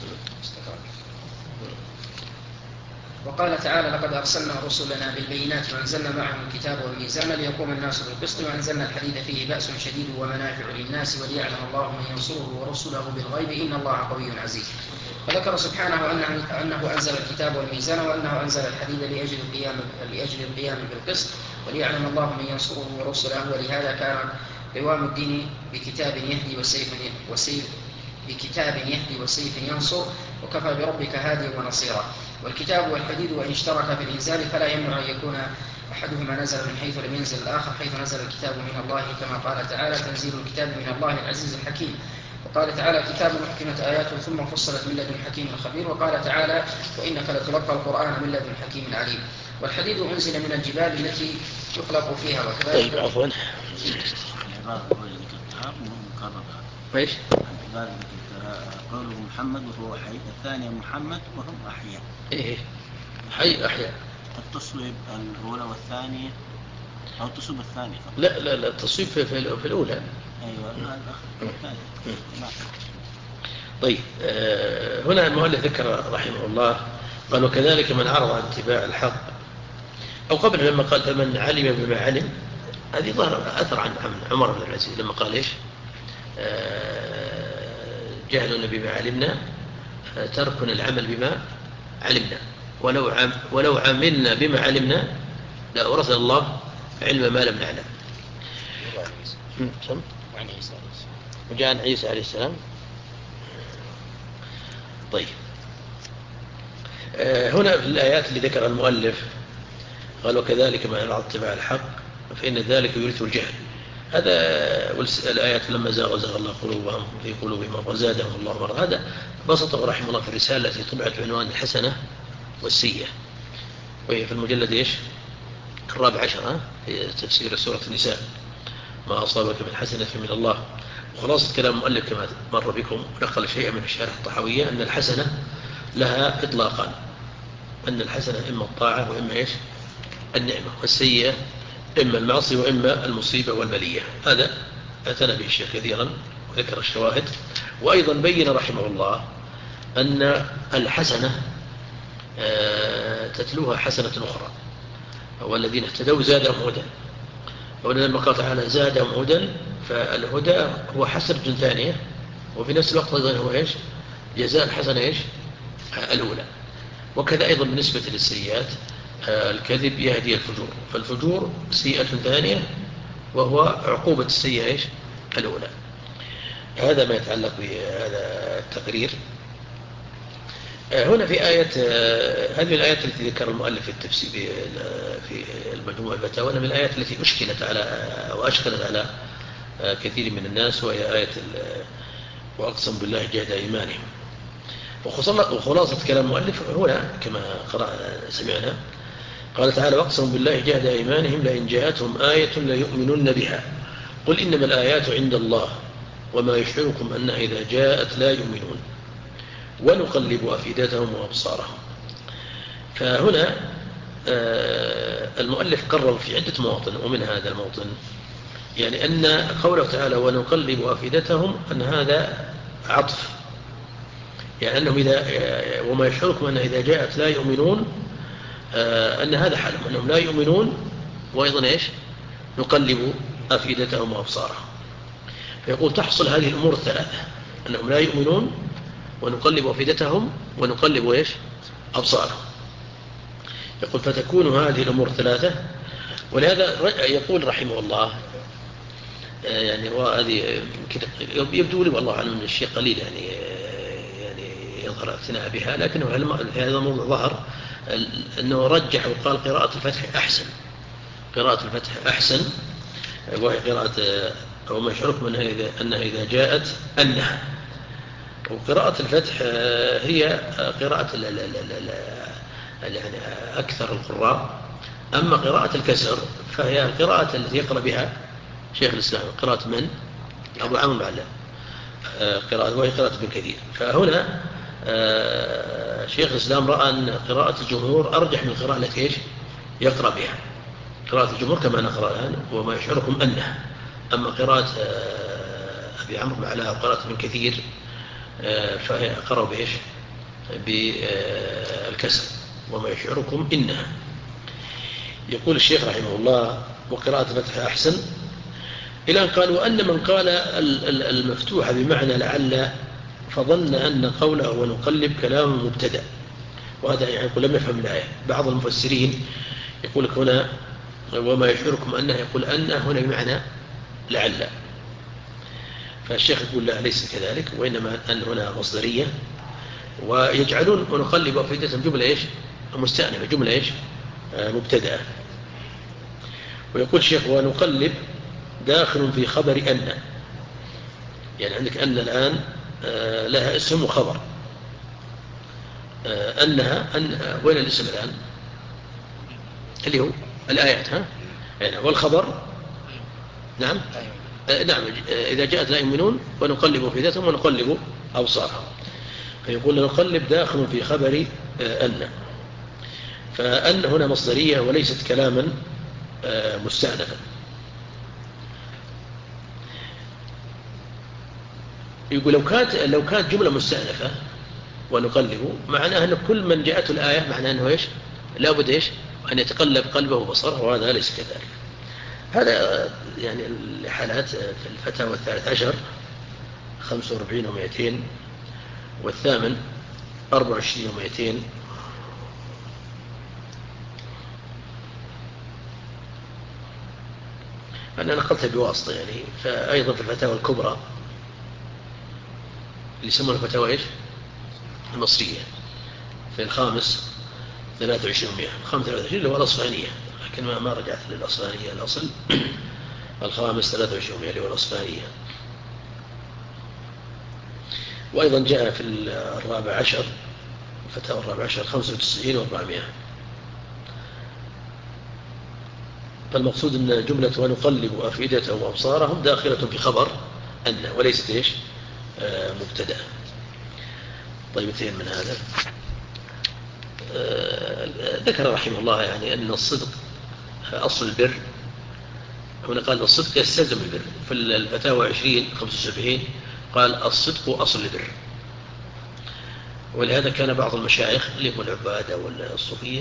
S1: وقال تعالى لقد أرسلنا رسلنا بالبينات وأنزلنا معهم الكتاب والميزان ليقوم الناس بالقسط وأنزلنا الحديد فيه بأس شديد ومنافع للناس وليعلم الله من ينصره ورسله بالغيب إن الله قوي عزيز. فذكر سبحانه أنه أنزل الكتاب والميزان وأنه أنزل الحديد لأجل القيام بالقسط وليعلم الله من ينصره ورسله، ولهذا كان قوام الدين بكتاب يهدي وسيف ينصر، وكفى بربك هاديا ونصيرا. والكتاب والحديد وإن اشترك في الإنزال فلا يمنع أن يكون أحدهما نزل من حيث لم ينزل الآخر، حيث نزل الكتاب من الله كما قال تعالى تنزيل الكتاب من الله العزيز الحكيم. وقال تعالى كتاب محكمة آياته ثم فصلت من لدن حكيم خبير. وقال تعالى وإنك لتلقى القرآن من لدن حكيم عليم. والحديد أنزل من الجبال التي يخلق فيها. وكذلك
S2: طيب عفوا ايش؟
S3: قوله محمد وهو حي، الثانية محمد وهم أحياء.
S2: ايه حي أحياء.
S3: التصويب الأولى والثانية أو التصويب الثاني فقط.
S2: لا التصويب في الأولى.
S3: أيوة
S2: طيب هنا المؤلف ذكر رحمه الله قال وكذلك من عرض عن اتباع الحق، أو قبل لما قال فمن علم بما علم، هذه ظهر أثر عن عمر بن العزيز لما قال إيش جهلنا بما علمنا تركنا العمل بما علمنا، ولو عملنا بما علمنا لأورثنا الله علم ما لم نعلم. وجاء عن عيسى عليه السلام. طيب هنا في الآيات اللي ذكر المؤلف قال وكذلك من عرض اتباع الحق فإن ذلك يورث الجهل. هذا الآيات لما زاغ الله قلوبهم في قلوبهم وزادهم الله مرض. هذا بسطه رحمه الله في الرسالة التي طبعت بعنوان الحسنة والسيئة، وهي في المجلد إيش 14 في تفسير سورة النساء ما أصابك من حسنة من الله. وخلاصة كلام المؤلف كما مر بكم نقل شيئا من الشارح الطحاوية أن الحسنة لها إطلاقا، أن الحسنة إما الطاعة وإما إيش النعمة، والسيئة إما المعصية وإما المصيبة والبلية. هذا أتنا به الشيخ كثيرا وذكر الشواهد. وأيضا بين رحمه الله أن الحسنة تتلوها حسنة أخرى، والذين اهتدوا زادهم هدى. ولما قال تعالى زادهم هدى، فالهدى هو حسنة ثانية، وفي نفس الوقت أيضا هو إيش جزاء الحسنة إيش الأولى. وكذا أيضا بالنسبة للسيئات الكذب يهدي الفجور، فالفجور سيئة ثانية وهو عقوبة السيئة إيش الأولى. هذا ما يتعلق بهذا التقرير. هنا في آية هذه الآيات التي ذكر المؤلف في التفسير في المجموع الفتاوى من الآيات التي أشكلت على وأشكلت على كثير من الناس، وهي آية وأقسم بالله جهد أيمانهم. وخلاصة كلام المؤلف هنا كما سمعنا قال تعالى وأقسم بالله جهد أيمانهم لئن جاءتهم آية ليؤمنن بها قل إنما الآيات عند الله وما يشعركم أنها إذا جاءت لا يؤمنون ونقلب أفئدتهم وأبصارهم. فهنا المؤلف قرر في عدة مواطن، ومن هذا الموطن يعني أن قوله تعالى ونقلب أفئدتهم أن هذا عطف، يعني أنهم وما يشعركم أنها إذا جاءت لا يؤمنون، أن هذا حالهم أنهم لا يؤمنون، وأيضا إيش نقلب أفئدتهم وأبصارهم. فيقول تحصل هذه الأمور الثلاثة، أنهم لا يؤمنون ونقلب أفئدتهم ونقلب إيش أبصارهم. يقول فتكون هذه الأمور الثلاثة. ولهذا يقول رحمه الله يعني وهذه يبدو لي والله أعلم من الشيء قليل يعني يظهر اقتناع بها، لكنه في هذا الموضوع ظهر أنه رجح وقال قراءة الفتح أحسن، قراءة الفتح أحسن، وهي قراءة وما يشعركم أنها إذا جاءت أنها. وقراءة الفتح هي قراءة يعني أكثر القراء. أما قراءة الكسر فهي القراءة التي يقرأ بها شيخ الإسلام، قراءة من؟ أبو عمرو معلم، وهي قراءة ابن كثير. فهنا شيخ الإسلام رأى أن قراءة الجمهور أرجح من القراءة التي يقرأ بها، قراءة الجمهور كما نقرأ الآن وما يشعركم أنها. أما قراءة أبي عمرو معلم وقراءة ابن كثير فهي قرأوا بإيش؟ بالكسر وما يشعركم إنها. يقول الشيخ رحمه الله وقراءة الفتح أحسن، إلى أن قال وأن من قال المفتوح بمعنى لعل فظن أن قوله ونقلب كلام مبتدأ، وهذا يعني يقول لم يفهم الآية. بعض المفسرين يقول لك هنا وما يشعركم أنه، يقول أن هنا بمعنى لعل. فالشيخ يقول لا ليس كذلك، وإنما أن هنا مصدرية، ويجعلون ونقلب أفئدتهم جملة إيش؟ مستأنفة، جملة إيش؟ مبتدأة. ويقول الشيخ ونقلب داخل في خبر أن، يعني عندك أن الآن لها اسم وخبر. أنها وين الاسم الآن؟ اللي هو الآيات، ها؟ يعني والخبر نعم نعم إذا جاءت لا يؤمنون ونقلب أفئدتهم ونقلب أبصارهم. فيقول نقلب داخل في خبر أن، فأن هنا مصدرية وليست كلاما مستأنفا. يقول لو كانت جملة مستأنفة ونقلب معناها أن كل من جاءته الآية معناه أنه إيش؟ لا بد إيش؟ أن يتقلب قلبه وبصره، وهذا ليس كذلك. هذا يعني الحالات في الفتاوى 13 45 و200 والثامن 24 و200 أنا نقلتها بواسطة يعني. فأيضا في الفتاوى الكبرى اللي يسمونها الفتاوى إيش؟ المصرية، في الخامس 23 الخامس 23 اللي هو الأصفهانية، لكن ما رجعت للأصفهانية الأصل. الخامس 23 اللي هو الأصفهانية. وأيضا جاء في 14 الفتاوى 14 95 و400. فالمقصود أن جملة ونقلب أفئدتهم وأبصارهم داخلة في خبر أن وليست إيش؟ مبتدأ. طيب اثنين من هذا ذكر رحمه الله يعني أن الصدق أصل البر. هنا قال الصدق يستلزم البر. في الفتاوى 20-75 قال الصدق أصل البر. ولهذا كان بعض المشايخ اللي هو العباد أو الصوفية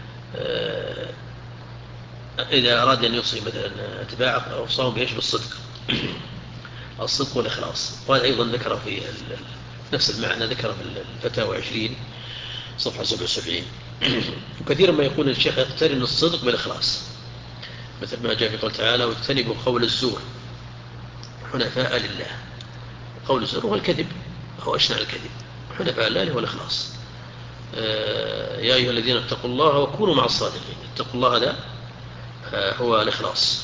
S2: إذا أراد أن يوصي مثلا اتباعه أوصاهم بإيش؟ بالصدق. الصدق والإخلاص. وهذا أيضا ذكره في نفس المعنى، ذكره في الفتاوى 20 صفحة 77. وكثيرا ما يقول الشيخ يقترن الصدق بالإخلاص، مثل ما جاء في قول تعالى واجتنبوا قول الزور حنفاء لله. قول الزور هو الكذب، هو أشنع الكذب. حنفاء لله هو الإخلاص. يا أيها الذين اتقوا الله وكونوا مع الصادقين. اتقوا الله هذا هو الإخلاص.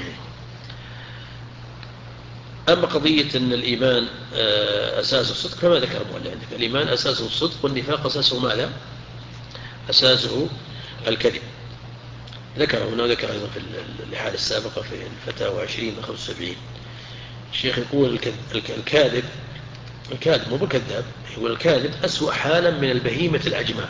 S2: أما قضية أن الإيمان أساس الصدق كما ذكر المؤلف عندك، الإيمان أساسه الصدق والنفاق أساسه ماذا؟ أساسه الكذب. ذكره هنا وذكر أيضا في الحالة السابقة في الفتاوى 20-75. الشيخ يقول الكاذب مو بكذاب، يقول الكاذب أسوأ حالا من البهيمة الأجماع.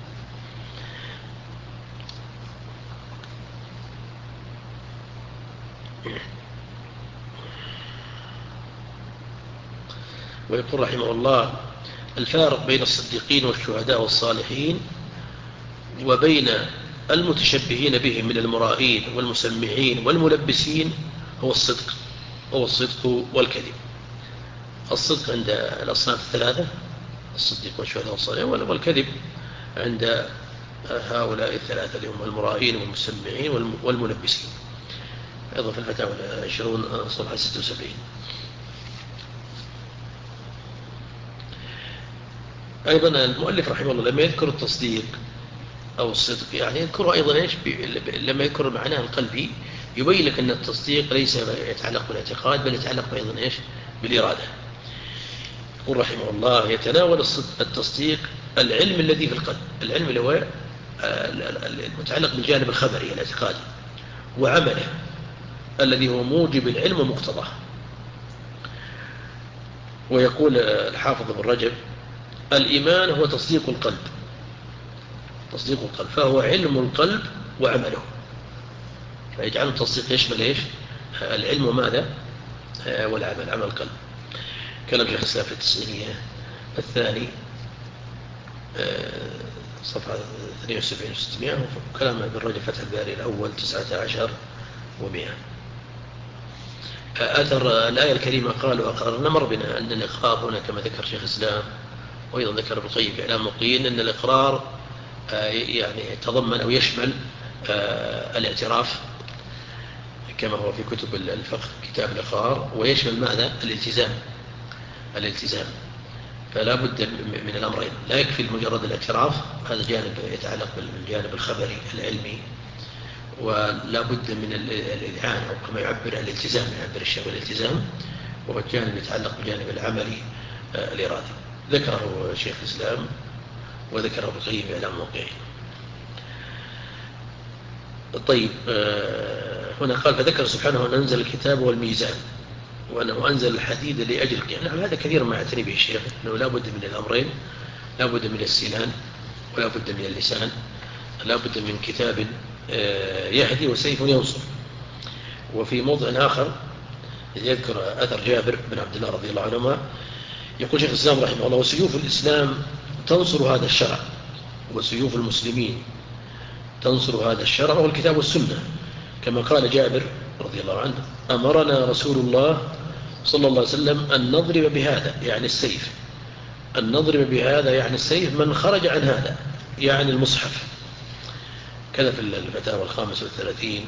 S2: ويقول رحمه الله الفارق بين الصديقين والشهداء والصالحين وبين المتشبهين بهم من المرائين والمسمعين والملبسين هو الصدق والكذب. الصدق عند الأصناف الثلاثة، الصديق والشهداء والصالحين، والكذب عند هؤلاء الثلاثة اللي هم المرائين والمسمعين والملبسين. أيضا في الفتاوى 20 صفحة 76. أيضا المؤلف رحمه الله لما يذكر التصديق أو الصدق، يعني يذكره أيضا إيش لما يذكر معناه القلبي يبين لك أن التصديق ليس يتعلق بالاعتقاد بل يتعلق أيضا إيش بالإرادة. يقول رحمه الله: يتناول التصديق العلم الذي في القلب، العلم اللي هو المتعلق بالجانب الخبري الاعتقادي، وعمله الذي هو موجب العلم ومقتضاه. ويقول الحافظ ابن رجب: الإيمان هو تصديق القلب، تصديق القلب، فهو علم القلب وعمله. فيجعل التصديق يشمل إيش؟ العلم وماذا؟ والعمل، عمل القلب. كلام شيخ الإسلام في التسعينية الثاني صفحة 72 و 600، وكلام ابن رجب فتح الباري الأول 19 و100. أثر الآية الكريمة قال: وأقررنا، مر بنا أن الإقرار هنا كما ذكر شيخ الإسلام وأيضا ذكر ابن القيم في إعلام الموقعين أن الإقرار يعني يتضمن أو يشمل الاعتراف كما هو في كتب الفقه كتاب الإقرار، ويشمل ماذا؟ الالتزام. فلا بد من الأمرين، لا يكفي مجرد الاعتراف، هذا جانب يتعلق بالجانب الخبري العلمي، ولا بد من الإذعان أو كما يعبر الالتزام، يعبر الشيخ الالتزام، وهو الجانب يتعلق بالجانب العملي الإرادي. ذكره شيخ الإسلام وذكره ابن القيم في إعلام الموقعين. طيب، هنا قال: فذكر سبحانه أن أنزل الكتاب والميزان وأنه أنزل الحديد لأجل القيام. نعم، هذا كثير ما يعتني به الشيخ، أنه لا بد من الأمرين، لا بد من السنان ولا بد من اللسان، لا بد من كتاب يهدي وسيف ينصر. وفي موضع آخر يذكر أثر جابر بن عبد الله رضي الله عنهما، يقول شيخ الإسلام رحمه الله: وسيوف الإسلام تنصر هذا الشرع، وسيوف المسلمين تنصر هذا الشرع والكتاب والسنة، كما قال جابر رضي الله عنه: أمرنا رسول الله صلى الله عليه وسلم أن نضرب بهذا، يعني السيف، أن نضرب بهذا يعني السيف من خرج عن هذا، يعني المصحف. كذا في الفتاوى 35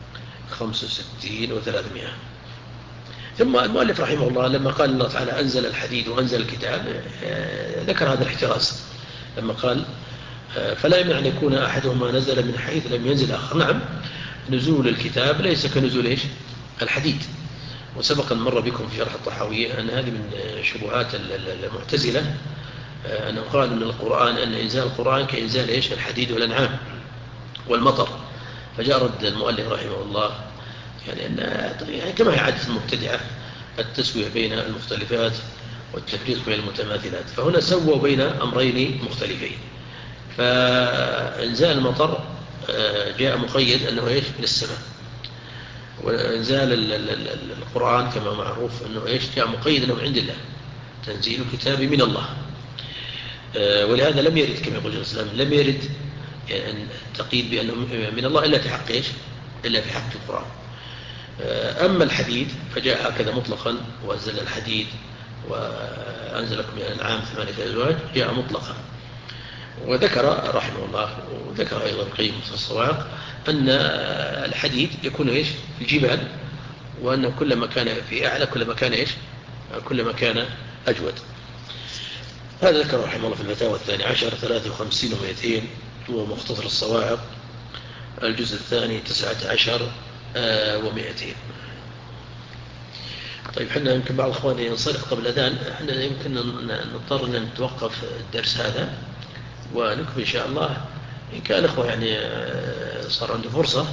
S2: 65 و300. ثم المؤلف رحمه الله لما قال الله تعالى أنزل الحديد وأنزل الكتاب ذكر هذا الاحتراز لما قال: فلا يمنع أن يكون أحدهما نزل من حيث لم ينزل آخر. نعم، نزول الكتاب ليس كنزول إيش؟ الحديد. وسبق أن مر بكم في شرح الطحاوية أن هذه من شبهات المعتزلة، أنه قال أن القرآن، أن إنزال القرآن كإنزال إيش؟ الحديد والأنعام والمطر. فجاء رد المؤلف رحمه الله يعني كما هي عادة المبتدعة التسوية بين المختلفات والتفريق بين المتماثلات، فهنا سووا بين أمرين مختلفين. فإنزال المطر جاء مقيد أنه إيش؟ من السماء، وإنزال القرآن كما معروف أنه إيش؟ جاء مقيد أنه عند الله، تنزيل الكتاب من الله. ولهذا لم يرد كما يقول الإسلام، لم يرد يعني التقييد بأنه من الله إلا في حق إيش؟ إلا في حق القرآن. أما الحديد فجاء هكذا مطلقا: وأنزل الحديد وأنزل لكم من الأنعام 8 أزواج، جاء مطلقا. وذكر رحمه الله وذكر أيضا القيم في الصواعق أن الحديد يكون إيش؟ في الجبال، وأنه كلما كان في أعلى كلما كان إيش؟ كلما كان أجود. هذا ذكر رحمه الله في الفتاوى 12 53 و200، ومختصر الصواعق الجزء الثاني 19 و200. طيب، حنا يمكن بعض الأخوان ينصرف قبل الأذان، حنا يمكن نضطر أن نتوقف الدرس هذا ونكمل إن شاء الله. إن كان أخوة يعني صار عنده فرصة،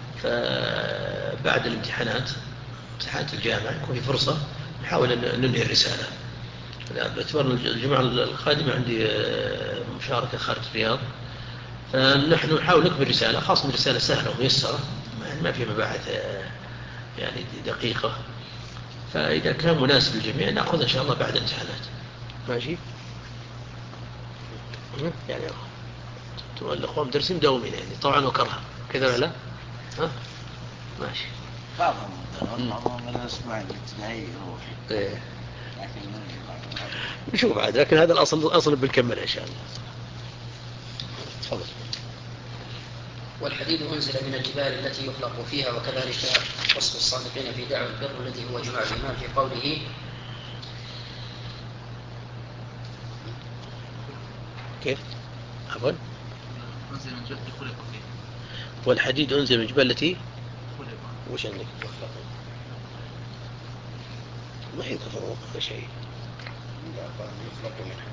S2: فبعد الامتحانات امتحانات الجامعة يكون في فرصة نحاول أن ننهي الرسالة. باعتبار الجمعة القادمة عندي مشاركة خارج الرياض، فنحن نحاول نكمل رسالة، خاصة من رسالة سهلة وميسرة ما فيها مباحث يعني دقيقة، فإذا كان مناسب للجميع نأخذ إن شاء الله بعد الامتحانات. ماشي؟ يعني الأخوة مدرسين مداومين يعني طبعا وكرها كذا ولا لا؟ ها؟ ماشي.
S3: بعضهم الأسبوع الابتدائي يروح.
S2: إيه. نشوف بعد، لكن هذا الأصل بنكمله إن شاء الله. تفضل.
S1: والحديد أنزل من الجبال التي يخلق فيها، وكذلك وصف الصادقين في دعوى البر الذي هو جمع الإيمان في قوله:
S2: كيف؟ عفوا.
S3: أنزل من جبل خلق فيه.
S2: والحديد أنزل من الجبال التي
S3: خلق.
S2: وش عندك؟ ما يكفر شيء.
S1: يخلق منها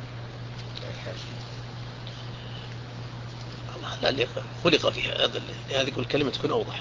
S2: الله لا خلق فيها، هذه كل كلمة تكون أوضح.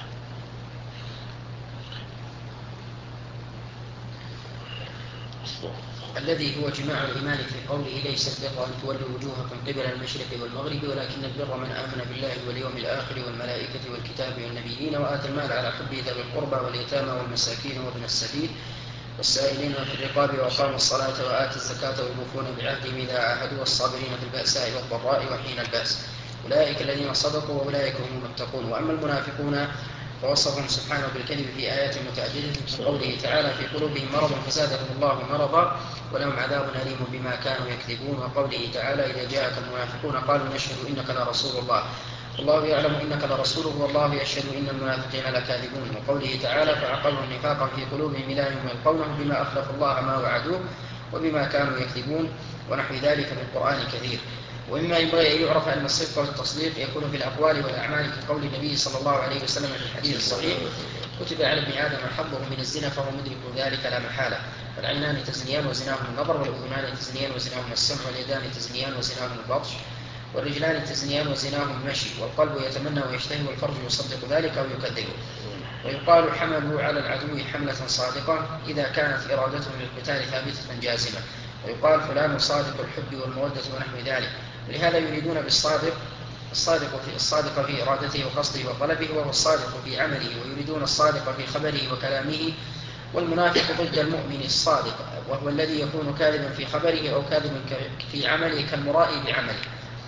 S1: الذي هو جماع الإيمان في قوله ليس البر أن تولوا وجوهكم قبل المشرق والمغرب ولكن البر من آمن بالله واليوم الآخر والملائكة والكتاب والنبيين وآتى المال على حبه ذوي القربى واليتامى والمساكين وابن السبيل والسائلين في الرقاب وأقاموا الصلاة وآتوا الزكاة والموفون بعهدهم إذا عاهدوا والصابرين في البأساء والضراء وحين البأس أولئك الذين صدقوا وأولئك هم المتقون. وأما المنافقون فوصفهم سبحانه بالكذب في آيات متعددة في قوله تعالى في قلوبهم مرض فزادهم الله مرضا ولهم عذاب أليم بما كانوا يكذبون. وقوله تعالى إذا جاءك المنافقون قالوا نشهد إنك لرسول الله والله يعلم إنك لرسوله والله يشهد إن المنافقين لكاذبون. وقوله تعالى فعقروا النفاق في قلوبهم إلى يوم يلقونه بما أخلفوا الله ما وعدوه وبما كانوا يكذبون ونحو ذلك في القرآن كثير. ومما ينبغي أن يعرف أن الصدق والتصديق يكون في الأقوال والأعمال كقول النبي صلى الله عليه وسلم في الحديث الصحيح كتب على ابن آدم حظه من الزنا فهو مدرك ذلك لا محالة. فالعينان تزنيان وزناهما النظر والأذنان تزنيان وزناهما السمع واليدان تزنيان وزناهما البطش والرجلان تزنيان وزناهما المشي والقلب يتمنى ويشتهي والفرج يصدق ذلك أو يكذبه. ويقال حملوا على العدو حملة صادقة إذا كانت إرادتهم للقتال ثابتة جازمة. ويقال فلان صادق الحب والمودة ونحو ذلك. ولهذا يريدون بالصادق الصادق في إرادته وقصده وطلبه وهو الصادق في عمله ويريدون الصادق في خبره وكلامه. والمنافق ضد المؤمن الصادق وهو الذي يكون كاذبا في خبره أو كاذبا في عمله كالمرائي بعمله.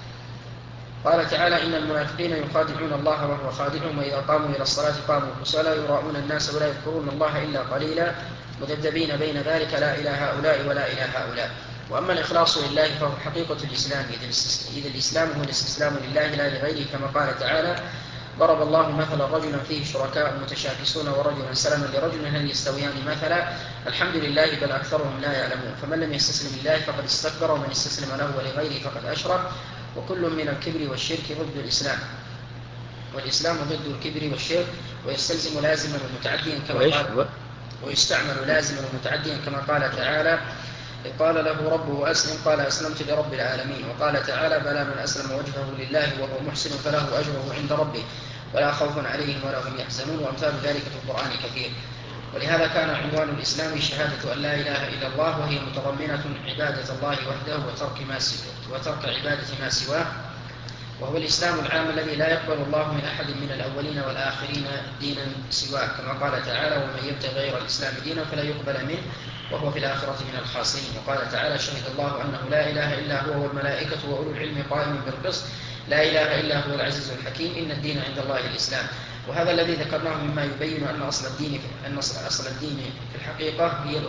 S1: قال تعالى إن المنافقين يخادعون الله وهو خادعهم وإذا قاموا إلى الصلاة قاموا كسالى يراءون الناس ولا يذكرون الله إلا قليلا مذبذبين بين ذلك لا إلى هؤلاء ولا إلى هؤلاء. وأما الإخلاص لله فهو حقيقة الإسلام إذ الإسلام هو الاستسلام لله لا لغيره كما قال تعالى ضرب الله مثلا رجلا فيه شركاء متشاكسون ورجلا سلما لرجل هل يستويان مثلا الحمد لله بل أكثرهم لا يعلمون. فمن لم يستسلم لله فقد استكبر ومن استسلم له ولغيره فقد أشرك وكل من الكبر والشرك ضد الإسلام والإسلام ضد الكبر والشرك ويستلزم لازما ومتعديا كما قال ويستعمل لازما ومتعديا كما قال تعالى قال له ربه أسلم قال أسلمت لرب العالمين. وقال تعالى بلى من أسلم وجهه لله وهو محسن فله أجره عند ربه ولا خوف عليهم ولا هم يحزنون. وأمثال ذلك في القرآن كثير. ولهذا كان عنوان الإسلام شهادة أن لا إله إلا الله وهي متضمنة عبادة الله وحده وترك عبادة ما سواه وهو الإسلام العام الذي لا يقبل الله من أحد من الأولين والآخرين دينا سواه كما قال تعالى ومن يبتغي غير الإسلام دينا فلا يقبل منه وهو في الآخرة من الخاسرين. وقال تعالى شهد الله أنه لا إله إلا هو والملائكة وأولو العلم قائما بالقسط لا إله إلا هو العزيز الحكيم إن الدين عند الله الإسلام. وهذا الذي ذكرناه مما يبين أن أصل الدين في الحقيقة هي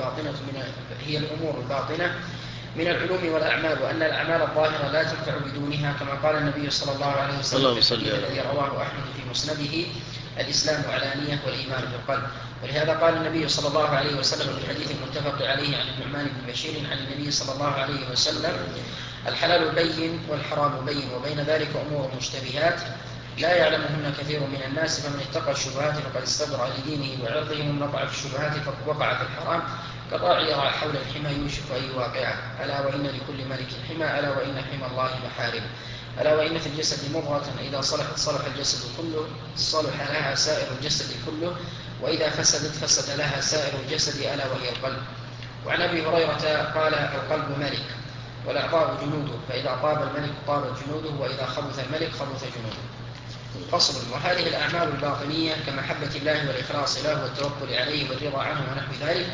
S1: الأمور الباطنة من العلوم والأعمال وأن الأعمال الظاهرة لا تنفع بدونها كما قال النبي صلى الله عليه وسلم في الحديث الذي رواه أحمد في مسنده الإسلام علانية والإيمان بالقلب. ولهذا قال النبي صلى الله عليه وسلم في الحديث المتفق عليه عن النعمان بن بشير عن النبي صلى الله عليه وسلم الحلال بين والحرام بين وبين ذلك أمور مشتبهات لا يعلمهن كثير من الناس فمن اتقى الشبهات فقد استبرأ لدينه وعرضه ومن وقع في الشبهات وقع في الحرام كالراعي يرعى حول الحمى يوشك أن يواقعه ألا وإن لكل ملك حمى ألا وإن حمى الله محارم ألا وإن في الجسد مضغة إذا صلحت صلح الجسد كله صلح لها سائر الجسد كله وإذا فسدت فسد لها سائر الجسد ألا وهي القلب. وعن أبي هريرة قال القلب ملك والأعضاء جنوده فإذا طاب الملك طابت جنوده وإذا خبث الملك خبث جنوده. فصل. وهذه الأعمال الباطنية كمحبة الله والإخلاص له والتوكل عليه والرضا عنه ونحو ذلك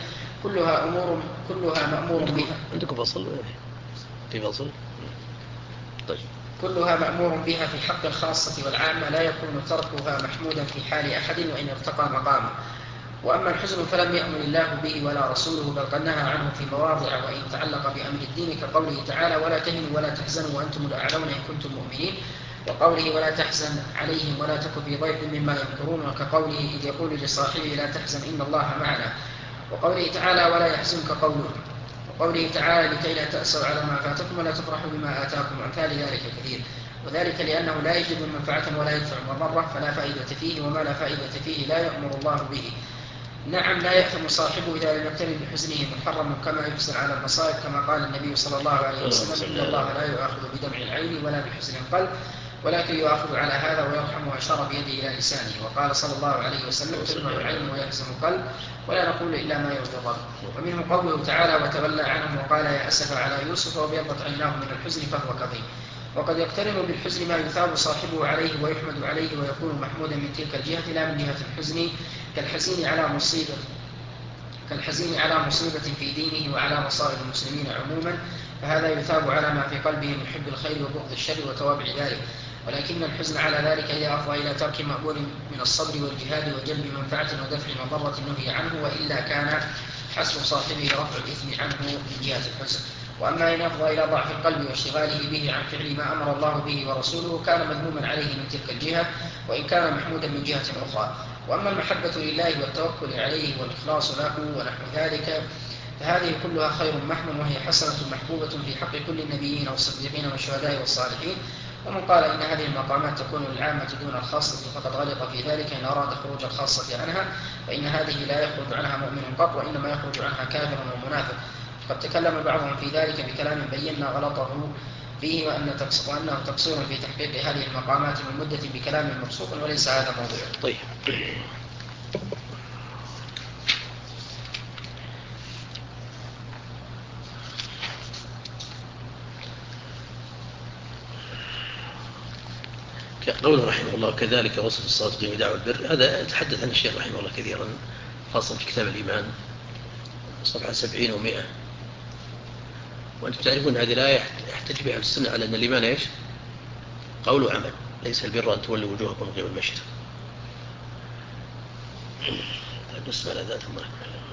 S1: كلها مأمور بها.
S2: عندكم فصل؟ في فصل؟ طيب.
S1: كلها مأمور بها في حق الخاصة والعامة لا يكون تركها محمودا في حال أحد وإن ارتقى مقامه. وأما الحزن فلم يأمر الله به ولا رسوله بل قد نهى عنه في مواضع وإن تعلق بأمر الدين كقوله تعالى ولا تهنوا ولا تحزنوا وأنتم الأعلون إن كنتم مؤمنين وقوله ولا تحزن عليهم ولا تك في ضيق مما يمكرون وكقوله إذ يقول لصاحبه لا تحزن إن الله معنا وقوله تعالى ولا يحزنك قوله وقوله تعالى لكي لا تأسوا على ما فاتكم ولا تفرحوا بما آتاكم وأمثال ذلك كثير. وذلك لأنه لا يجد منفعة ولا يدفع مضرة فلا فائدة فيه، وما لا فائدة فيه لا يأمر الله به. نعم لا يأثم صاحبه إذا لم يقترن بحزنه محرم كما يحزن على المصائب، كما قال النبي صلى الله عليه وسلم: إن الله لا يؤاخذ بدمع العين ولا بحزن القلب ولكن يؤاخذ على هذا ويرحم، وأشار بيده إلى لسانه. وقال صلى الله عليه وسلم: تدمع العين ويحزن القلب ولا نقول إلا ما يرضي الرب. ومنه قوله تعالى: وتولى عنهم وقال يا أسف على يوسف وابيضت عيناه من الحزن فهو كظيم. وقد يقترن بالحزن ما يثاب صاحبه عليه ويحمد عليه ويكون محمودا من تلك الجهة لا من جهة الحزن، كالحزين على مصيبة في دينه وعلى مصائب المسلمين عموما، فهذا يثاب على ما في قلبه من حب الخير وبغض الشر وتوابع ذلك. ولكن الحزن على ذلك إذا أفضى إلى ترك مأمور من الصبر والجهاد وجلب منفعة ودفع مضرة نهي عنه، وإلا كان حسب صاحبه رفع الإثم عنه من جهة الحزن. وأما إن أفضى إلى ضعف القلب واشتغاله به عن فعل ما أمر الله به ورسوله كان مذموما عليه من تلك الجهة، وإن كان محمودا من جهة أخرى. وأما المحبة لله والتوكل عليه والإخلاص له ونحو ذلك فهذه كلها خير محمود، وهي حسنة محبوبة في حق كل النبيين والصديقين والشهداء والصالحين. ومن قال إن هذه المقامات تكون للعامة دون الخاصة فقد غلط في ذلك إن أراد خروج الخاصة عنها، فإن هذه لا يخرج عنها مؤمن قط، وإنما يخرج عنها كافر ومنافق. قد تكلم بعضهم في ذلك بكلام بينا غلطه فيه وأنه تقصير في تحقيق هذه المقامات من مدة بكلام مبسوط، وليس هذا موضوع.
S2: طيب. قوله رحمه الله: كذلك وصف الصادقين بدعوى البر. هذا تحدث عن الشيخ رحمه الله كثيرا، خاصة في كتاب الإيمان صفحة 70 و100. وأنتم تعرفون هذه الآية يحتج بها السنة على أن الإيمان إيش؟ قول وعمل، ليس البر أن تولوا وجوهكم قبل المشرق. بالنسبة لذات الله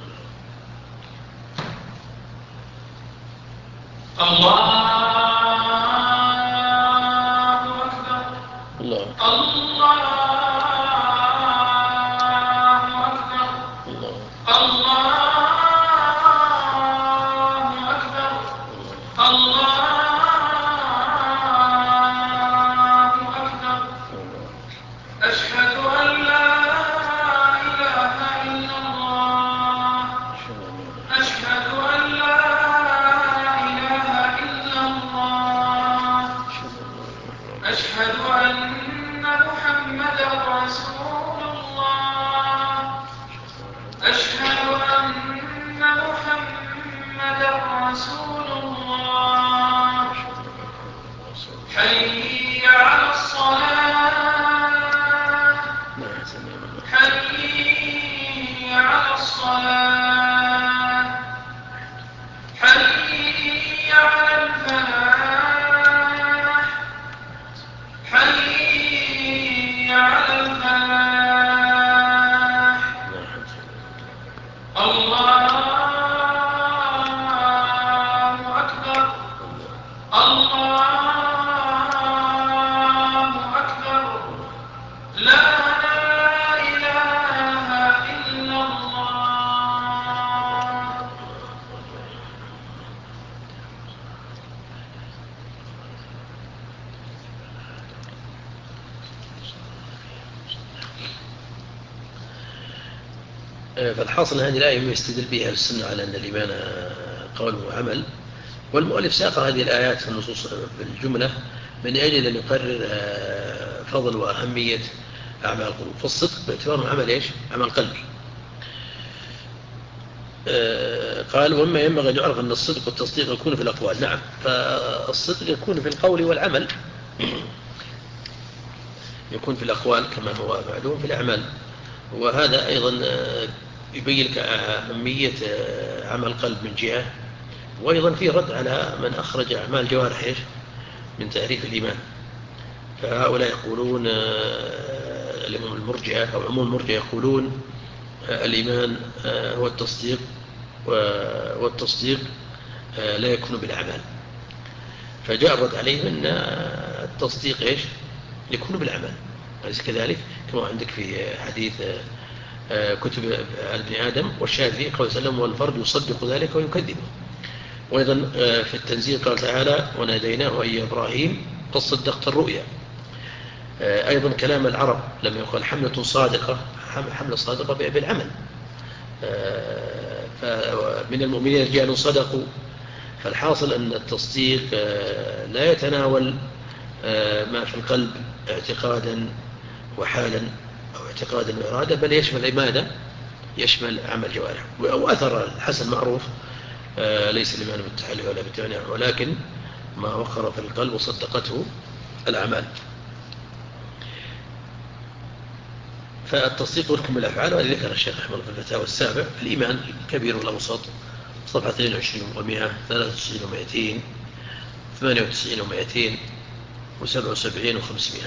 S4: أكبر.
S2: الله
S4: أكبر.
S2: الله
S4: أكبر. الله أكبر. أشهد أن لا إله إلا الله. أشهد أن لا إله إلا الله. أشهد أن محمدا رسول الله. أشهد أن محمدا رسول الله. حي على الصلاة. حي على الصلاة. حي على الفلاح. حي على الفلاح. الله أكبر. الله أكبر. لا إله إلا الله.
S2: فالحاصل هذه الآية ما يستدل بها السنة على أن الإيمان قول وعمل. والمؤلف ساق هذه الآيات في النصوص في الجملة من أجل أن يقرر فضل وأهمية أعمال القلوب. فالصدق باعتباره عمل إيش؟ عمل قلبي. قال: وما ينبغي أن يعرف أن الصدق والتصديق يكون في الأقوال. نعم، فالصدق يكون في القول والعمل، يكون في الأقوال كما هو معلوم في الأعمال. وهذا أيضا يبين لك أهمية عمل القلب من جهة، وأيضا فيه رد على من أخرج أعمال الجوارح من تعريف الإيمان. فهؤلاء يقولون الإمام المرجئة أو عموم المرجئة يقولون الإيمان هو التصديق، والتصديق لا يكون بالأعمال. فجاء الرد عليهم أن التصديق إيش؟ يكون بالأعمال، أليس كذلك؟ كما عندك في حديث كتب ابن آدم، والشاهد فيه قول سلم: والفرد يصدق ذلك ويكذبه. وأيضا في التنزيل قال تعالى: وناديناه أي إبراهيم قد صدقت الرؤيا. أيضا كلام العرب لما يقول حملة صادقة، حملة صادقة بالعمل. فمن المؤمنين رجال صدقوا. فالحاصل أن التصديق لا يتناول ما في القلب اعتقادا وحالا أو اعتقادا وإرادة، بل يشمل ماذا؟ يشمل عمل جوارح. وأثر الحسن معروف ليس الإيمان بالتحلي ولا بالتمنع، ولكن ما وقر في القلب وصدقته الأعمال. فالتصديق ركن من الأفعال، وهذا ذكر الشيخ أحمد في الفتاوى السابع. الإيمان الكبير والأوسط صفحة 22 و100 93 و200 98 و200 و77 و500.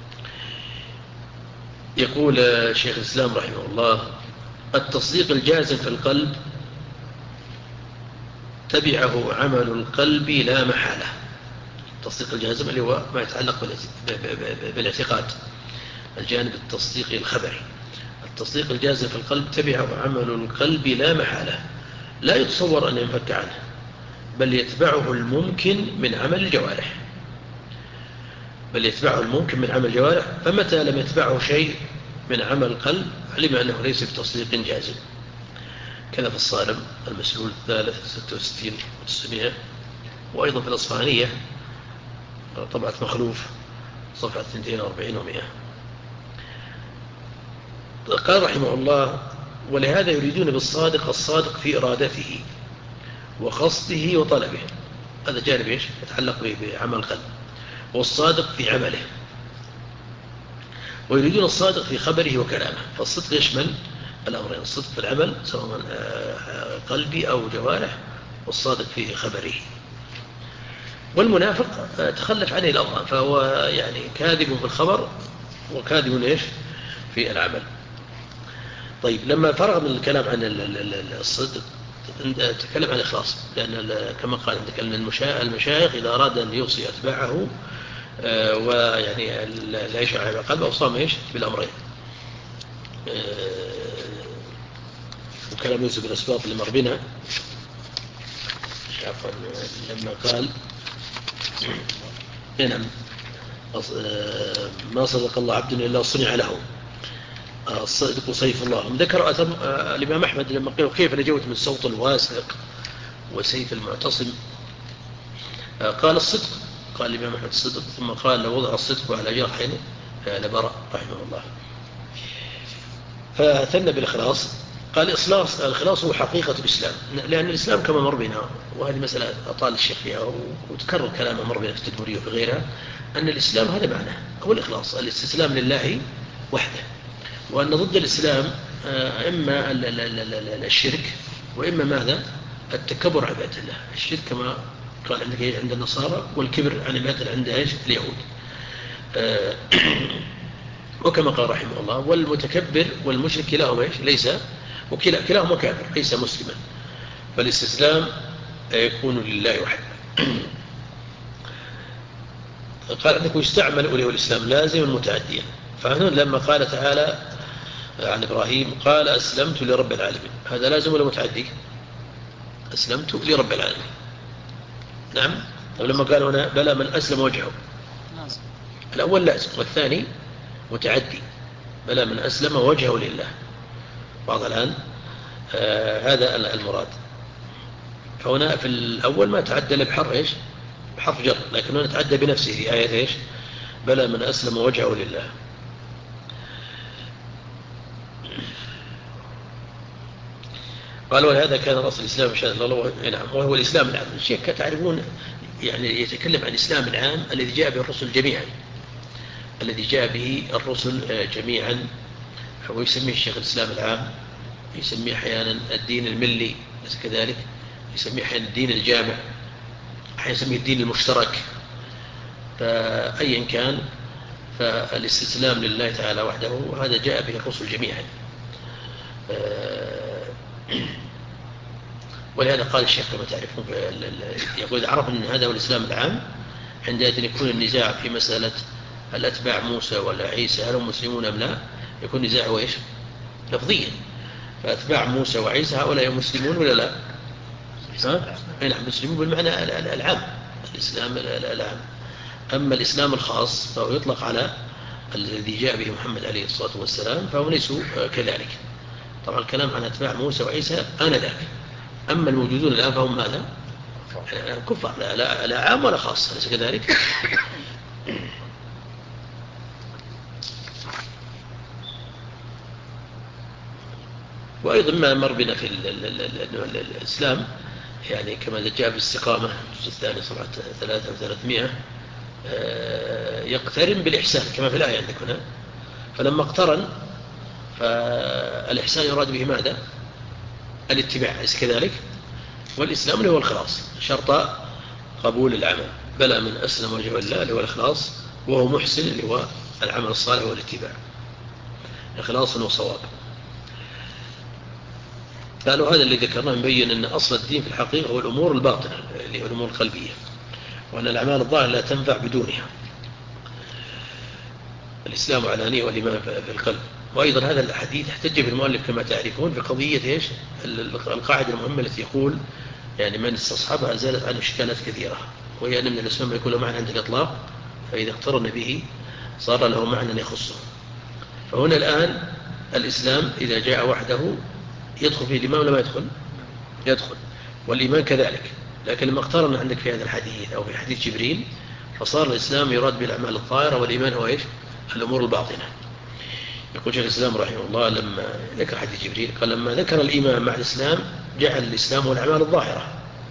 S2: يقول شيخ الإسلام رحمه الله: التصديق الجازم في القلب تبعه عمل القلب لا محالة. التصديق الجازم اللي هو ما يتعلق بالاعتقاد، الجانب التصديقي الخبري. التصديق الجازم في القلب تبعه عمل القلب لا محالة، لا يتصور أن ينفك عنه، بل يتبعه الممكن من عمل الجوارح. فمتى لم يتبعه شيء من عمل القلب علم أنه ليس بتصديق جازم. كذا في الصارم المسلول الثالث 66 و900، وأيضا في الأصفهانية طبعة مخلوف صفحة 42 و100. قال رحمه الله: ولهذا يريدون بالصادق الصادق في إرادته وقصده وطلبه. هذا جانب إيش يتعلق بعمل القلب. والصادق في عمله. ويريدون الصادق في خبره وكلامه. فالصدق يشمل الأمرين: الصدق في العمل سواء قلبي أو جوارح، والصادق في خبره. والمنافق تخلف عنه الأمر، فهو يعني كاذب في الخبر وكاذب إيش في العمل. طيب، لما فرغ من الكلام عن الصدق تكلم عن الإخلاص، لأن كما قال عندك أن المشايخ إذا أراد أن يوصي أتباعه ويعني لا يشعر على قلبه أوصام إيش بالأمرين. وكلام يوسف الأسباط اللي مر بنا لما قال: نعم، ما صدق الله عبد إلا صنع له، الصدق سيف الله. ذكر الإمام أحمد لما قال: كيف نجوت من صوت الواسق وسيف المعتصم؟ قال: الصدق. قال الإمام أحمد: الصدق. ثم قال: لو وضع الصدق على جرح لبرأ رحمه الله. فثنى بالإخلاص. قال: الإخلاص هو حقيقة الإسلام، لأن الإسلام كما مر بنا، وهذه مسألة أطال الشيخ فيها وتكرر كلامه مر بنا في التدمرية وفي غيرها، أن الإسلام هذا معناه هو الإخلاص، الاستسلام لله وحده. وأن ضد الإسلام إما الشرك، وإما ماذا؟ التكبر عن عبادة الله. الشرك كما قال عند النصارى، والكبر عن عبادة عند اليهود. وكما قال رحمه الله: والمتكبر والمشرك كلاهما ليس، كلاهما كافر ليس مسلما. فالاستسلام يكون لله وحده. قال عندك: يستعمل أوليه الإسلام لازما متعديا. فهنا لما قال تعالى عن إبراهيم قال: أسلمت لرب العالمين، هذا لازم ولا متعدي؟ أسلمت لرب العالمين. نعم. طب لما قال هنا: بلى من أسلم وجهه، الأول لازم والثاني متعدي. بلى من أسلم وجهه لله. بعض الآن هذا المراد. فهنا في الأول ما تعدى بحرف جر، لكن هنا تعدى بنفسه في آية بلى من أسلم وجهه لله. قال: ولهذا كان رأس الإسلام شهادة الله. نعم، وهو الإسلام العام. الشيخ تعرفون يعني يتكلم عن الإسلام العام الذي جاء به الرسل جميعا، ويسميه الشيخ الإسلام العام. يسميه أحيانا الدين الملي كذلك، يسميه أحيانا الدين الجامع، أحيانا يسميه الدين المشترك. فأيا كان، فالاستسلام لله تعالى وحده وهذا جاء به الرسل جميعا. ولهذا قال الشيخ كما تعرفون يقول: عرف أن هذا هو الإسلام العام عندئذ يكون النزاع في مسألة الأتباع موسى ولا عيسى هل هم مسلمون أم لا، يكون نزاع وإيش لفظيا. فأتباع موسى وعيسى هؤلاء مسلمون ولا لا؟ نعم، مسلمون بالمعنى العام، الإسلام العام. أما الإسلام الخاص فهو يطلق على الذي جاء به محمد عليه الصلاة والسلام، فهم ليسوا كذلك. طبعا الكلام عن أتباع موسى وعيسى آنذاك، أما الموجودون الآن فهم ماذا؟ كفار، لا عام ولا خاص، أليس كذلك؟ وأيضا ما مر بنا في الإسلام، يعني كما جاء بالاستقامة الجزء الثاني صفحة 300 يقترن بالإحسان كما في الآية عندك هنا. فلما اقترن فالإحسان يراد به ماذا؟ الاتباع، أليس كذلك؟ والإسلام اللي هو الخلاص، شرط قبول العمل. بلى من أسلم وجه الله اللي هو الإخلاص، وهو محسن اللي هو العمل الصالح والاتباع، إخلاص وصواب. قالوا هذا اللي ذكرناه مبين أن أصل الدين في الحقيقة هو الأمور الباطنة اللي هو الأمور القلبية، وأن الأعمال الظاهرة لا تنفع بدونها. الإسلام علانية والإيمان في القلب. وأيضا هذا الحديث احتج بالمؤلف كما تعرفون بقضية إيش؟ القاعدة المهمة التي يقول يعني من استصحبها زالت عنه إشكالات كثيرة، وهي أن من الأسماء يكون له معنى عند الإطلاق، فإذا اقترن به صار له معنى يخصه. فهنا الآن الإسلام إذا جاء وحده يدخل فيه الإيمان ولا ما يدخل؟ يدخل، والإيمان كذلك. لكن لما اقترن عندك في هذا الحديث أو في حديث جبريل فصار الإسلام يراد بالأعمال الظاهرة، والإيمان هو إيش؟ الأمور الباطنة. يقول شيخ الإسلام رحمه الله لما ذكر حديث جبريل قال لما ذكر الإيمان مع الإسلام جعل الإسلام هو الأعمال الظاهرة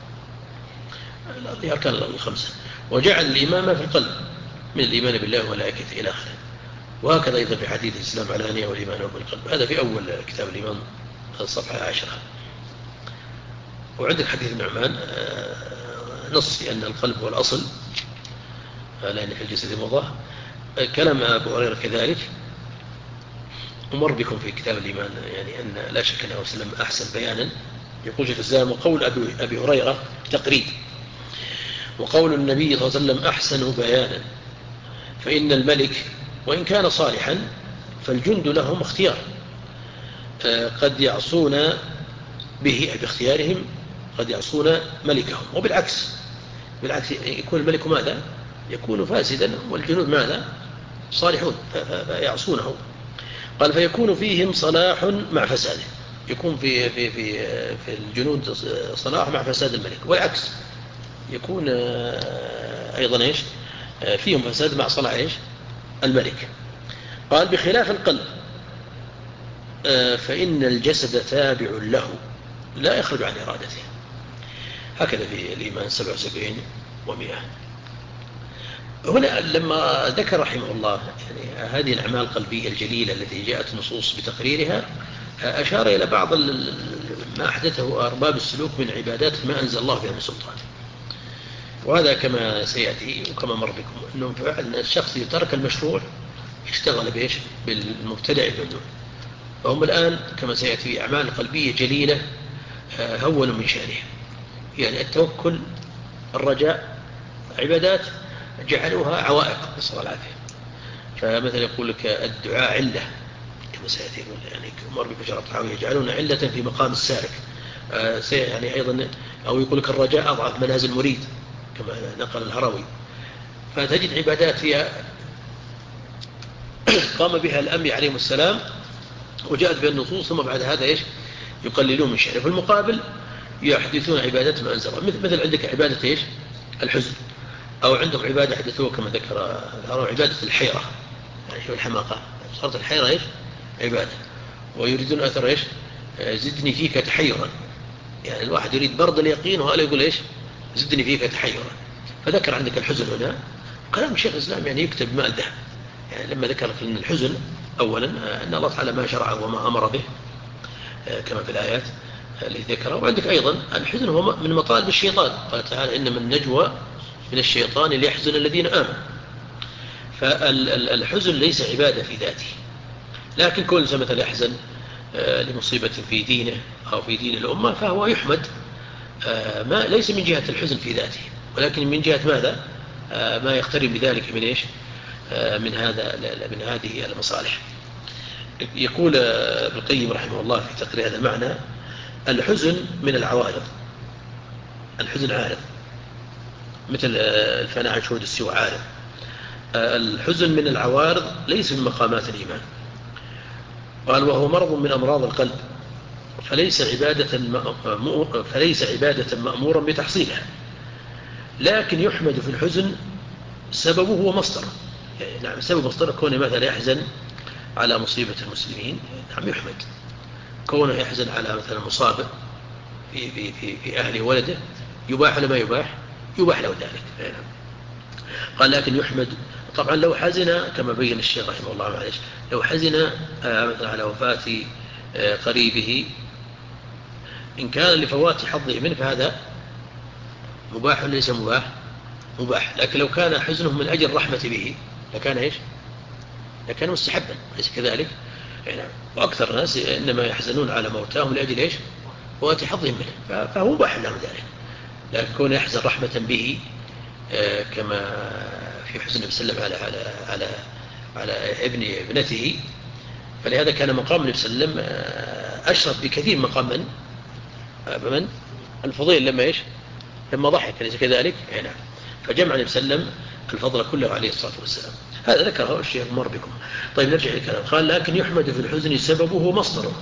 S2: الأركان الخمسة، وجعل الإيمان في القلب من الإيمان بالله وملائكته إلى آخره. وهكذا أيضا في حديث الإسلام علانية والإيمان بالقلب، هذا في أول كتاب الإيمان الصفحة 10. وعندك حديث النعمان نص في أن القلب هو الأصل لأن في الجسد مضغة. كلام أبو هريرة كذلك، ومر بكم في كتاب الإيمان يعني أن لا شك أنه وسلم أحسن بيانا. يقول شيخ الإسلام وقول أبي هريرة تقريب، وقول النبي صلى الله عليه وسلم أحسن بيانا، فإن الملك وإن كان صالحا فالجند لهم اختيار، قد يعصون به باختيارهم، قد يعصون ملكهم، وبالعكس يكون الملك ماذا؟ يكون فاسدا والجنود ماذا؟ صالحون فيعصونه. قال فيكون فيهم صلاح مع فساده، يكون في الجنود صلاح مع فساد الملك، والعكس يكون أيضا إيش؟ فيهم فساد مع صلاح إيش؟ الملك. قال بخلاف القلب فإن الجسد تابع له لا يخرج عن إرادته. هكذا في الإيمان 77 و100. هنا لما ذكر رحمه الله يعني هذه الأعمال القلبية الجليلة التي جاءت نصوص بتقريرها، أشار إلى بعض ما أحدثه أرباب السلوك من عبادات ما أنزل الله بها من سلطان. وهذا كما سيأتي وكما مر بكم أنه فعلا الشخص يترك المشروع اشتغل بإيش؟ بالمبتدع الممنوع. فهم الآن كما سيأتي أعمال قلبية جليلة هونوا من شأنها، يعني التوكل، الرجاء، عبادات جعلوها عوائق نسأل الله العافية. فمثلا يقول لك الدعاء علة كما سيأتي، يعني مر بكم الطحاوي يجعلون علة في مقام السالك. يعني أيضا أو يقول لك الرجاء أضعف منازل المريد كما نقل الهروي. فتجد عبادات فيها قام بها الأنبياء عليهم السلام وجاءت بها النصوص، ثم بعد هذا إيش؟ يقللون من شأنه. في المقابل يحدثون عبادات ما أنزل الله، مثل عندك عبادة إيش؟ الحزن، أو عندهم عبادة حدثوها كما ذكر عبادة الحيرة، يعني شو الحماقة، صارت الحيرة إيش؟ عبادة. ويريدون أثر إيش؟ زدني فيك تحيرا، يعني الواحد يريد برد اليقين وهذا يقول إيش؟ زدني فيك تحيرا. فذكر عندك الحزن هنا، كلام الشيخ الإسلام يعني يكتب ماء الذهب. يعني لما ذكر أن الحزن أولا أن الله تعالى ما شرعه وما أمر به كما في الآيات التي ذكرها. وعندك أيضا الحزن هو من مطالب الشيطان، قال تعالى إنما النجوى من الشيطان ليحزن الذين آمنوا. فالحزن ليس عبادة في ذاته، لكن كل مثل يحزن لمصيبة في دينه أو في دين الأمة فهو يحمد، ما ليس من جهة الحزن في ذاته، ولكن من جهة ماذا؟ ما يقترب بذلك من إيش؟ من هذه المصالح. يقول ابن القيم رحمه الله في تقرير هذا المعنى: الحزن من العوارض، الحزن عارض، مثل الفناء عن شهود السوء عارض، الحزن من العوارض ليس من مقامات الإيمان. قال وهو مرض من أمراض القلب فليس عبادة مأمورا بتحصيلها، لكن يحمد في الحزن سببه ومصدره. يعني نعم سبب مصدره كونه مثلا يحزن على مصيبة المسلمين، نعم يحمد. كونه يحزن على مثلا مصابة في أهل ولده يباح لما يباح له ذلك. قال لكن يحمد. طبعا لو حزن كما بين الشيخ رحمه الله معلش، لو حزن على وفاة قريبه إن كان لفوات حظه منه فهذا مباح ليس مباح. لكن لو كان حزنه من أجل الرحمة به لكان إيش؟ لكان مستحبا، ليس كذلك؟ وأكثر الناس إنما يحزنون على موتاهم لأجل إيش؟ فوات حظهم منه، فهو مباح لهم ذلك. لكن كون يحزن رحمة به كما في حزن النبي صلى الله عليه وسلم على ابنته، فلهذا كان مقام النبي صلى الله عليه وسلم أشرف بكثير مقام من الفضيل لما ضحك، ليس كذلك؟ نعم. فجمع النبي صلى الله عليه وسلم الفضل كله عليه الصلاة والسلام. هذا ذكره الشيخ مر بكم. طيب نرجع للكلام. قال لكن يحمد في الحزن سببه ومصدره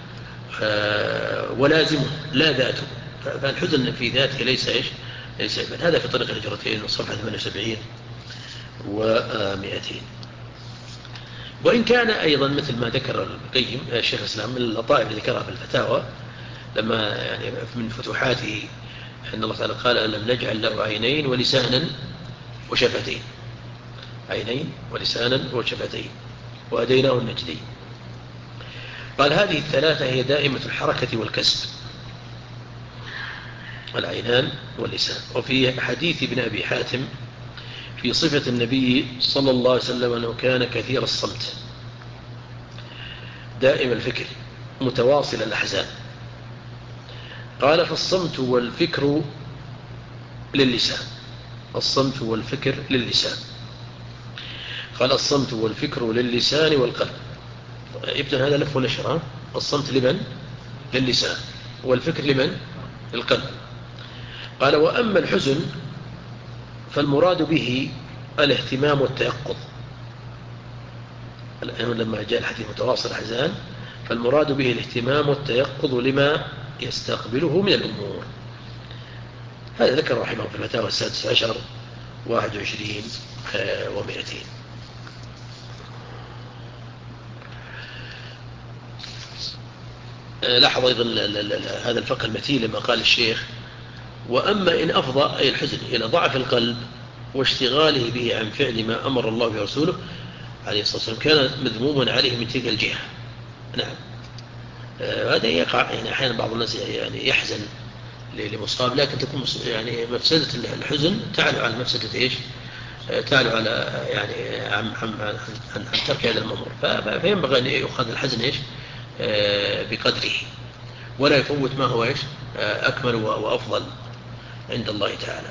S2: ولازمه لا ذاته. فالحزن في ذاته ليس عبادة. هذا في طريق الهجرتين وصفحة 78 و200. وإن كان أيضا مثل ما ذكر القيم الشيخ الإسلام من اللطائف اللي ذكرها في الفتاوى لما يعني من فتوحاته أن الله تعالى قال ألم نجعل له عينين ولسانا وشفتين، عينين ولسانا وشفتين وهديناه النجدين. قال هذه الثلاثة هي دائمة الحركة والكسب، العينان واللسان. وفي حديث ابن أبي حاتم في صفة النبي صلى الله عليه وسلم أنه كان كثير الصمت دائم الفكر متواصل الأحزان. قال فالصمت والفكر للسان، الصمت والفكر للسان. قال الصمت والفكر للسان والقلب. ابن هذا لف ونشر. الصمت لمن؟ للسان، والفكر لمن؟ للقلب. قال وأما الحزن فالمراد به الاهتمام والتيقظ. لما جاء الحديث متواصل الأحزان فالمراد به الاهتمام والتيقظ لما يستقبله من الأمور. هذا ذكر رحمه في الفتاوى 16 21 و200. لاحظ أيضا هذا الفقه المتين لما قال الشيخ وأما إن أفضى أي الحزن إلى ضعف القلب واشتغاله به عن فعل ما أمر الله برسوله عليه الصلاة والسلام كان مذموما عليه من تلك الجهة. نعم. هذا يقع يعني أحيانا بعض الناس يعني يحزن لمصاب، لكن تكون يعني مفسدة الحزن تعلو على مفسدة إيش؟ تعلو على يعني عن ترك هذا الأمر. فينبغي أن يؤخذ الحزن إيش؟ بقدره ولا يفوت ما هو إيش؟ أكمل وأفضل عند الله تعالى.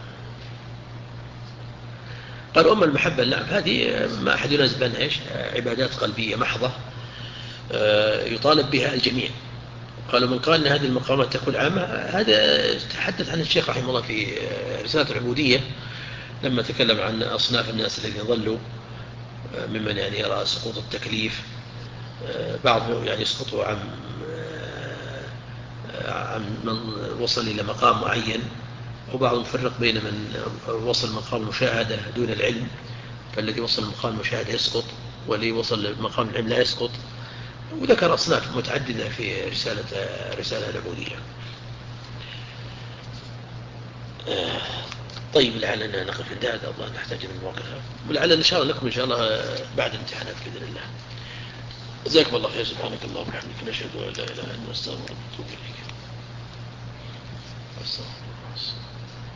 S2: قال أما المحبة نعم هذه ما أحد ينازل عنها إيش؟ عبادات قلبية محضة يطالب بها الجميع. قالوا من قال أن هذه المقامات تكون عامة، هذا تحدث عن الشيخ رحمه الله في رسالة العبودية لما تكلم عن أصناف الناس الذين ظلوا ممن يعني يرى سقوط التكليف، بعضهم يعني يسقطوا عن من وصل إلى مقام معين، وبعضهم يفرق بين من وصل مقام المشاهدة دون العلم، فالذي وصل مقام المشاهدة يسقط والذي وصل مقام العلم لا يسقط. وذكر أصناف متعددة في رسالة العبودية. طيب لعلنا نقف عند هذا، الله نحتاج من موقفها، ولعلنا نشار لكم إن شاء الله بعد الامتحانات بإذن الله. جزاكم الله خير. سبحانك اللهم وبحمدك نشهد أن لا إله إلا أنت نستغفرك ونتوب إليك.